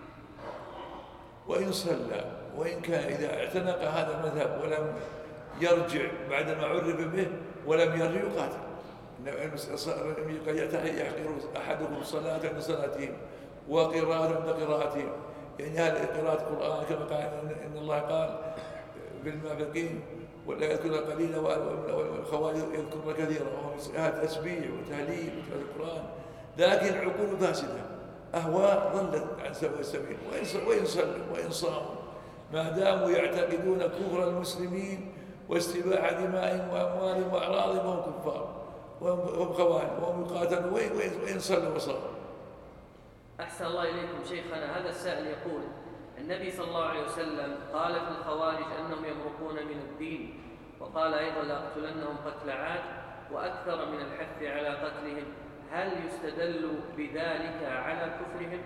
وإن صلى وإن كان إذا اعتنق هذا المذهب ولم يرجع بعدما عرف به ولم يرجع يقاتل. قد يحقر أحدكم صلاة عند صلاتهم وقراءة عند قراءتهم، يعني هذه قراءة القرآن كما قال إن الله قال بالمنافقين: ولا يذكر قليلا والخوارج يذكرن كثيرا، هذا تسبيح وتهليل وتلاوة القرآن، لكن عقول فاسدة أهواء ضلت عن سواء السبيل. وإن صلوا وإن صاموا ما داموا يعتقدون كفر المسلمين واستباح دمائهم وأموالهم وأعراضهم وهم كفار وهم خوارج وهم يقاتلون وإن صلوا وصاموا. أحسن الله إليكم شيخنا، هذا السائل يقول: النبي صلى الله عليه وسلم قال في الخوارج أنهم يمرقون من الدين، وقال أيضا: لأقتلنهم قتل عاد، وأكثر من الحث على قتلهم. هل يستدل بذلك على كفرهم؟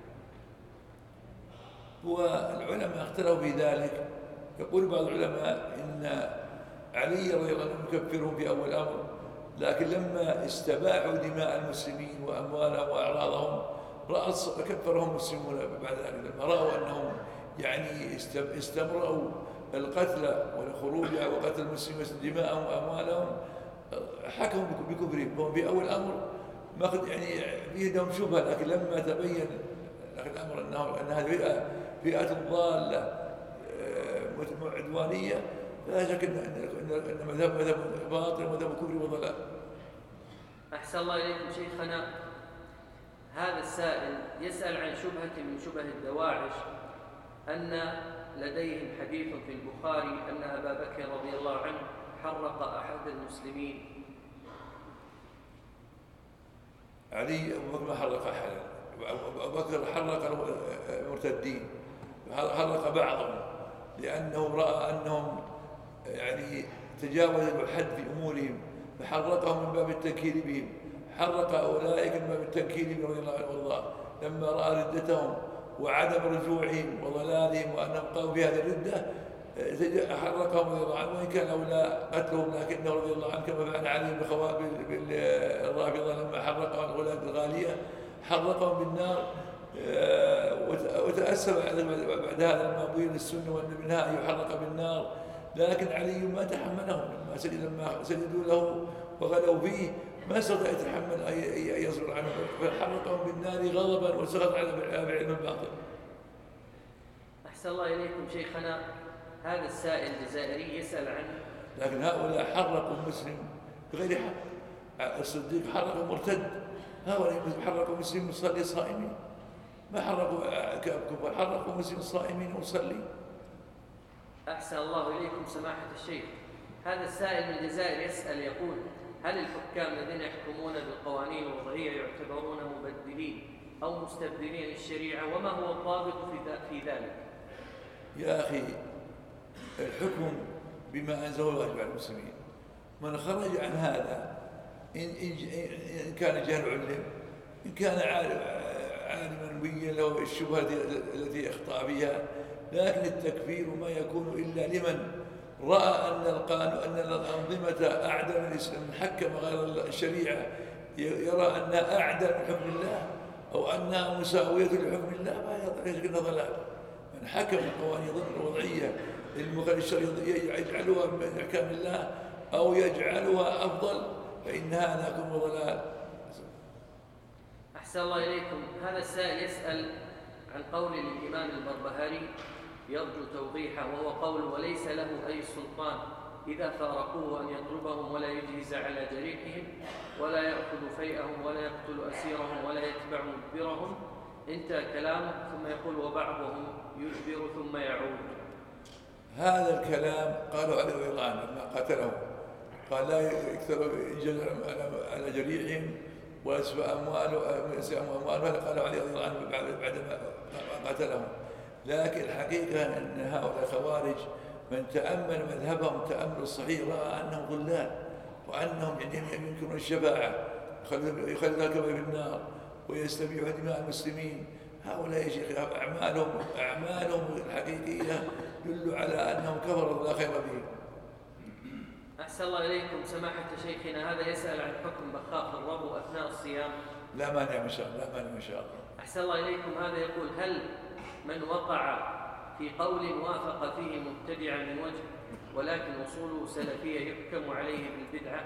والعلماء اختلفوا في ذلك. يقول بعض العلماء إن علي رضي الله عنه يكفرهم في أول الأمر، لكن لما استباحوا دماء المسلمين وأموالهم وأعراضهم كفرهم المسلمون بعد ذلك، لما رأوا أنهم يعني استمروا القتل والخروج وقتل المسلمين دماءهم وأموالهم حكموا بكفرهم. وهم في أول الأمر ما يعني فيه لهم شبهة، لكن لما تبين الأمر أن هذه فئة ضالة عدوانية، لا شك أن مذهب باطل ومذهب كفر وضلال. أحسن الله إليكم شيخنا، هذا السائل يسأل عن شبهة من شبه الدواعش، أن لديهم حديث في البخاري أن أبا بكر رضي الله عنه حرق أحد المسلمين. علي أبو بكر ما حرق أحدا، أبو بكر حرق المرتدين، حرق بعضهم لأنه رأى أنهم يعني تجاوزوا الحد في أمورهم فحرقهم من باب التنكيل بهم، حرق أولئك من باب التنكيل بهم رضي الله عنه وارضاه لما رأى ردتهم وعدم رجوعهم وضلالهم وأنهم قاموا بهذه الردة حرقهم رضي الله عنه، وإن كان أولى قتلهم لكنه رضي الله عنه كما فعل علي بالرافضة لما حرقهم الغلاة الغالية حرقهم بالنار، وتأسف بعد هذا لما بين السنة وأن منها يحرق بالنار، لكن علي ما تحملهم لما سجدوا له وغلوا فيه ما استطاع يتحمل أن يصبر عنه فحرقهم بالنار غضبا وسخط على بعلم الباطل. أحسن الله إليكم شيخنا، هذا السائل الجزائري يسأل عنه، لكن هؤلاء حرقوا المسلم بغير حق. الصديق حرق مرتد، هؤلاء حرقوا مسلم مصلي صائمين، ما حرقوا كفار، حرقوا مسلم صائمين ومصلي. أحسن الله إليكم سماحة الشيخ، هذا السائل من الجزائر يسأل يقول: هل الحكام الذين يحكمون بالقوانين الوضعية يعتبرون مبدلين أو مستبدلين للشريعة، وما هو الضابط في ذلك؟ يا أخي، الحكم بما أنزله الله واجب على المسلمين، من خرج عن هذا إن كان جهل علم، إن كان عالما بين له الشبهة التي أخطأ بها، لكن التكفير ما يكون إلا لمن رأى أن الأنظمة أعدل من الإسلام، حكم غير الشريعة يرى أنها أعدل من حكم الله، أو أنها مساوية لحكم الله، ما يشكل ضلال. من حكم القوانين الوضعية للمخالف الشرعي يجعلها من أحكام الله أو يجعلها أفضل فإن هذا يكون ضلال. أحسن الله إليكم. هذا السائل يسأل عن قول الإمام البربهاري يرجو توضيحه، وهو قول: وليس له أي سلطان إذا فارقوه أن يطلبهم ولا يجهز على جريحهم ولا يأخذ فيئهم ولا يقتل أسيرهم ولا يتبع مدبرهم. انتهى كلامه، ثم يقول: وبعضهم يجبر ثم يعود. هذا الكلام قالوا علي رضي الله عنه لما قتلهم، قال: لا يكثر على جريحهم ويسفى أموالهم، قالوا علي رضي الله عنه بعدما قتلهم. لكن الحقيقة أن هؤلاء الخوارج من تأمل مذهبهم تأمل الصحيح رأى أنهم ضلال، وأنهم يمكنون الشفاعة، يخلد الكبر في النار ويستبيحون دماء المسلمين. هؤلاء يا شيخ أعمالهم الحقيقية يدل على أنهم كفروا لا خير فيهم. أحسن الله إليكم. سماحة شيخنا هذا يسأل عن حكم بخاخ الربو أثناء الصيام. لا مانع إن شاء الله، لا مانع إن شاء الله. أحسن الله إليكم. هذا يقول: هل من وقع في قول وافق فيه مبتدعا من وجه ولكن أصوله سلفية يحكم عليه بالبدعة؟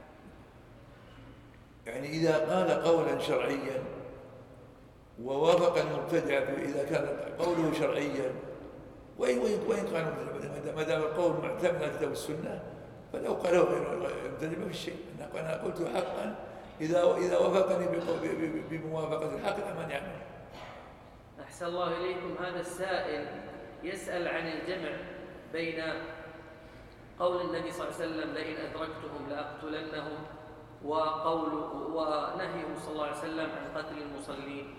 يعني إذا قال قولا شرعيا ووافق المبتدع إذا كان قوله شرعيا، وإن قال ما دام القول معتمد على الكتاب والسنة، فلو قاله غير مبتدع ما في شيء. أنا قلت حقا إذا وافقني بموافقة الحق لا مانع منه. أحسن الله إليكم. هذا السائل يسأل عن الجمع بين قول النبي صلى الله عليه وسلم: لئن أدركتهم لأقتلنهم، ونهيه صلى الله عليه وسلم عن قتل المصلين.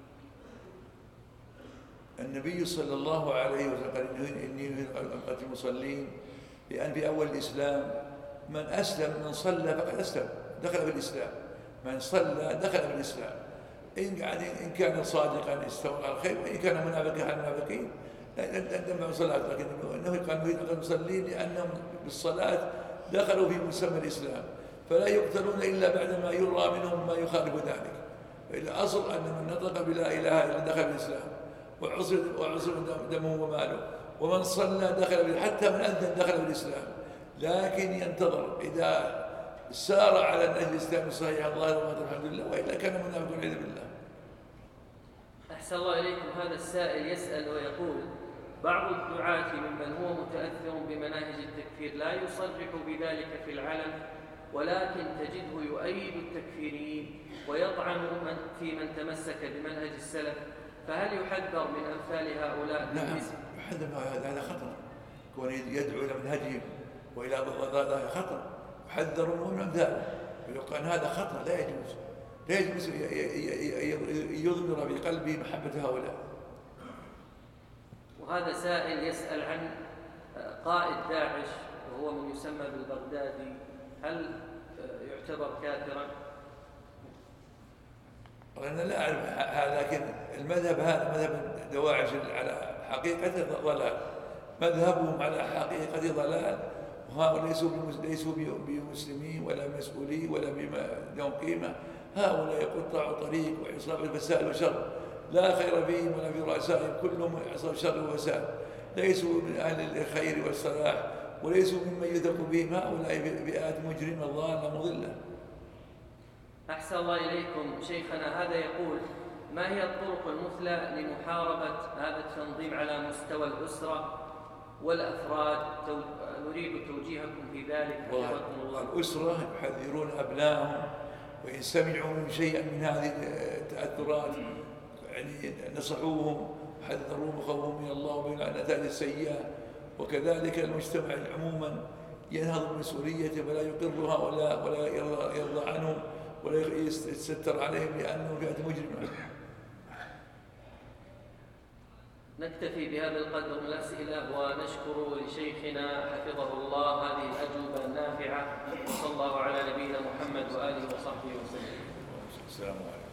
النبي صلى الله عليه وسلم قال: إني قتل المصلين، لأن في أول الإسلام من أسلم من صلى فقد أسلم دخل في الإسلام، من صلى دخل في الإسلام. إن كان صادقا استوى الخير، وإن كان منافقا على المنافقين لم صلاة. لكن إنه قال: نريد أن المصلين لأنهم بالصلاة دخلوا في مسمى الإسلام، فلا يقتلون إلا بعدما يرى منهم ما يخالف ذلك. فالأصل أن من نطق بلا إله إلا دخل الإسلام وعصر دمه وماله، ومن صلى دخل، حتى من أذن دخل بالإسلام. لكن ينتظر إذا سار على النهج الإسلامي الصحيح الله الحمد لله، وإلا كان منافق والعياذ بالله. أحسن الله إليكم. هذا السائل يسأل ويقول: بعض الدعاة ممن هو متأثر بمناهج التكفير لا يصرح بذلك في العلن، ولكن تجده يؤيد التكفيريين ويطعن في من تمسك بمنهج السلف، فهل يحذر من أمثال هؤلاء؟ نعم يحذر. هذا خطر، كون يدعو إلى منهجهم وإلى ضلاله خطر، يحذرون من أمثاله. ويقال هذا خطر، لا يجوز يضمر في قلبه محبة هؤلاء. وهذا سائل يسأل عن قائد داعش وهو من يسمى بالبغدادي، هل يعتبر كافرا؟ أنا لا أعرف هذا، لكن المذهب هذا مذهب دواعش على حقيقة ضلال، مذهبهم على حقيقة ضلال، وهؤلاء ليسوا بمسلمين ولا مسؤولين ولا لهم قيمة. هؤلاء قطاع طريق وعصابة الفساد وشر، لا خير فيهم ولا في رؤسائهم، كلهم عصابة شر وفساد، ليسوا من أهل الخير والصلاح، وليسوا ممن يثق بهم. هؤلاء فئات مجرمة ضالة مضلة. أحسن الله إليكم. شيخنا هذا يقول: ما هي الطرق المثلى لمحاربة هذا التنظيم على مستوى الأسرة والأفراد؟ نريد توجيهكم في ذلك حفظكم الله. الأسرة يحذرون أبنائهم، وإن سمعوا من شيئا من هذه التأثرات يعني نصحوهم وحذروهم وخوفهم من الله ومن النتائج السيئة. وكذلك المجتمع عموما ينهض بمسؤوليته، فلا يقر هؤلاء ولا يرضى عنهم ولا يستتر عليهم لأنهم فئة مجرمة. نكتفي بهذا القدر من الأسئلة، ونشكر لشيخنا حفظه الله هذه الأجوبة النافعة، وصلى الله على نبينا محمد وآله وصحبه وسلم. السلام عليكم.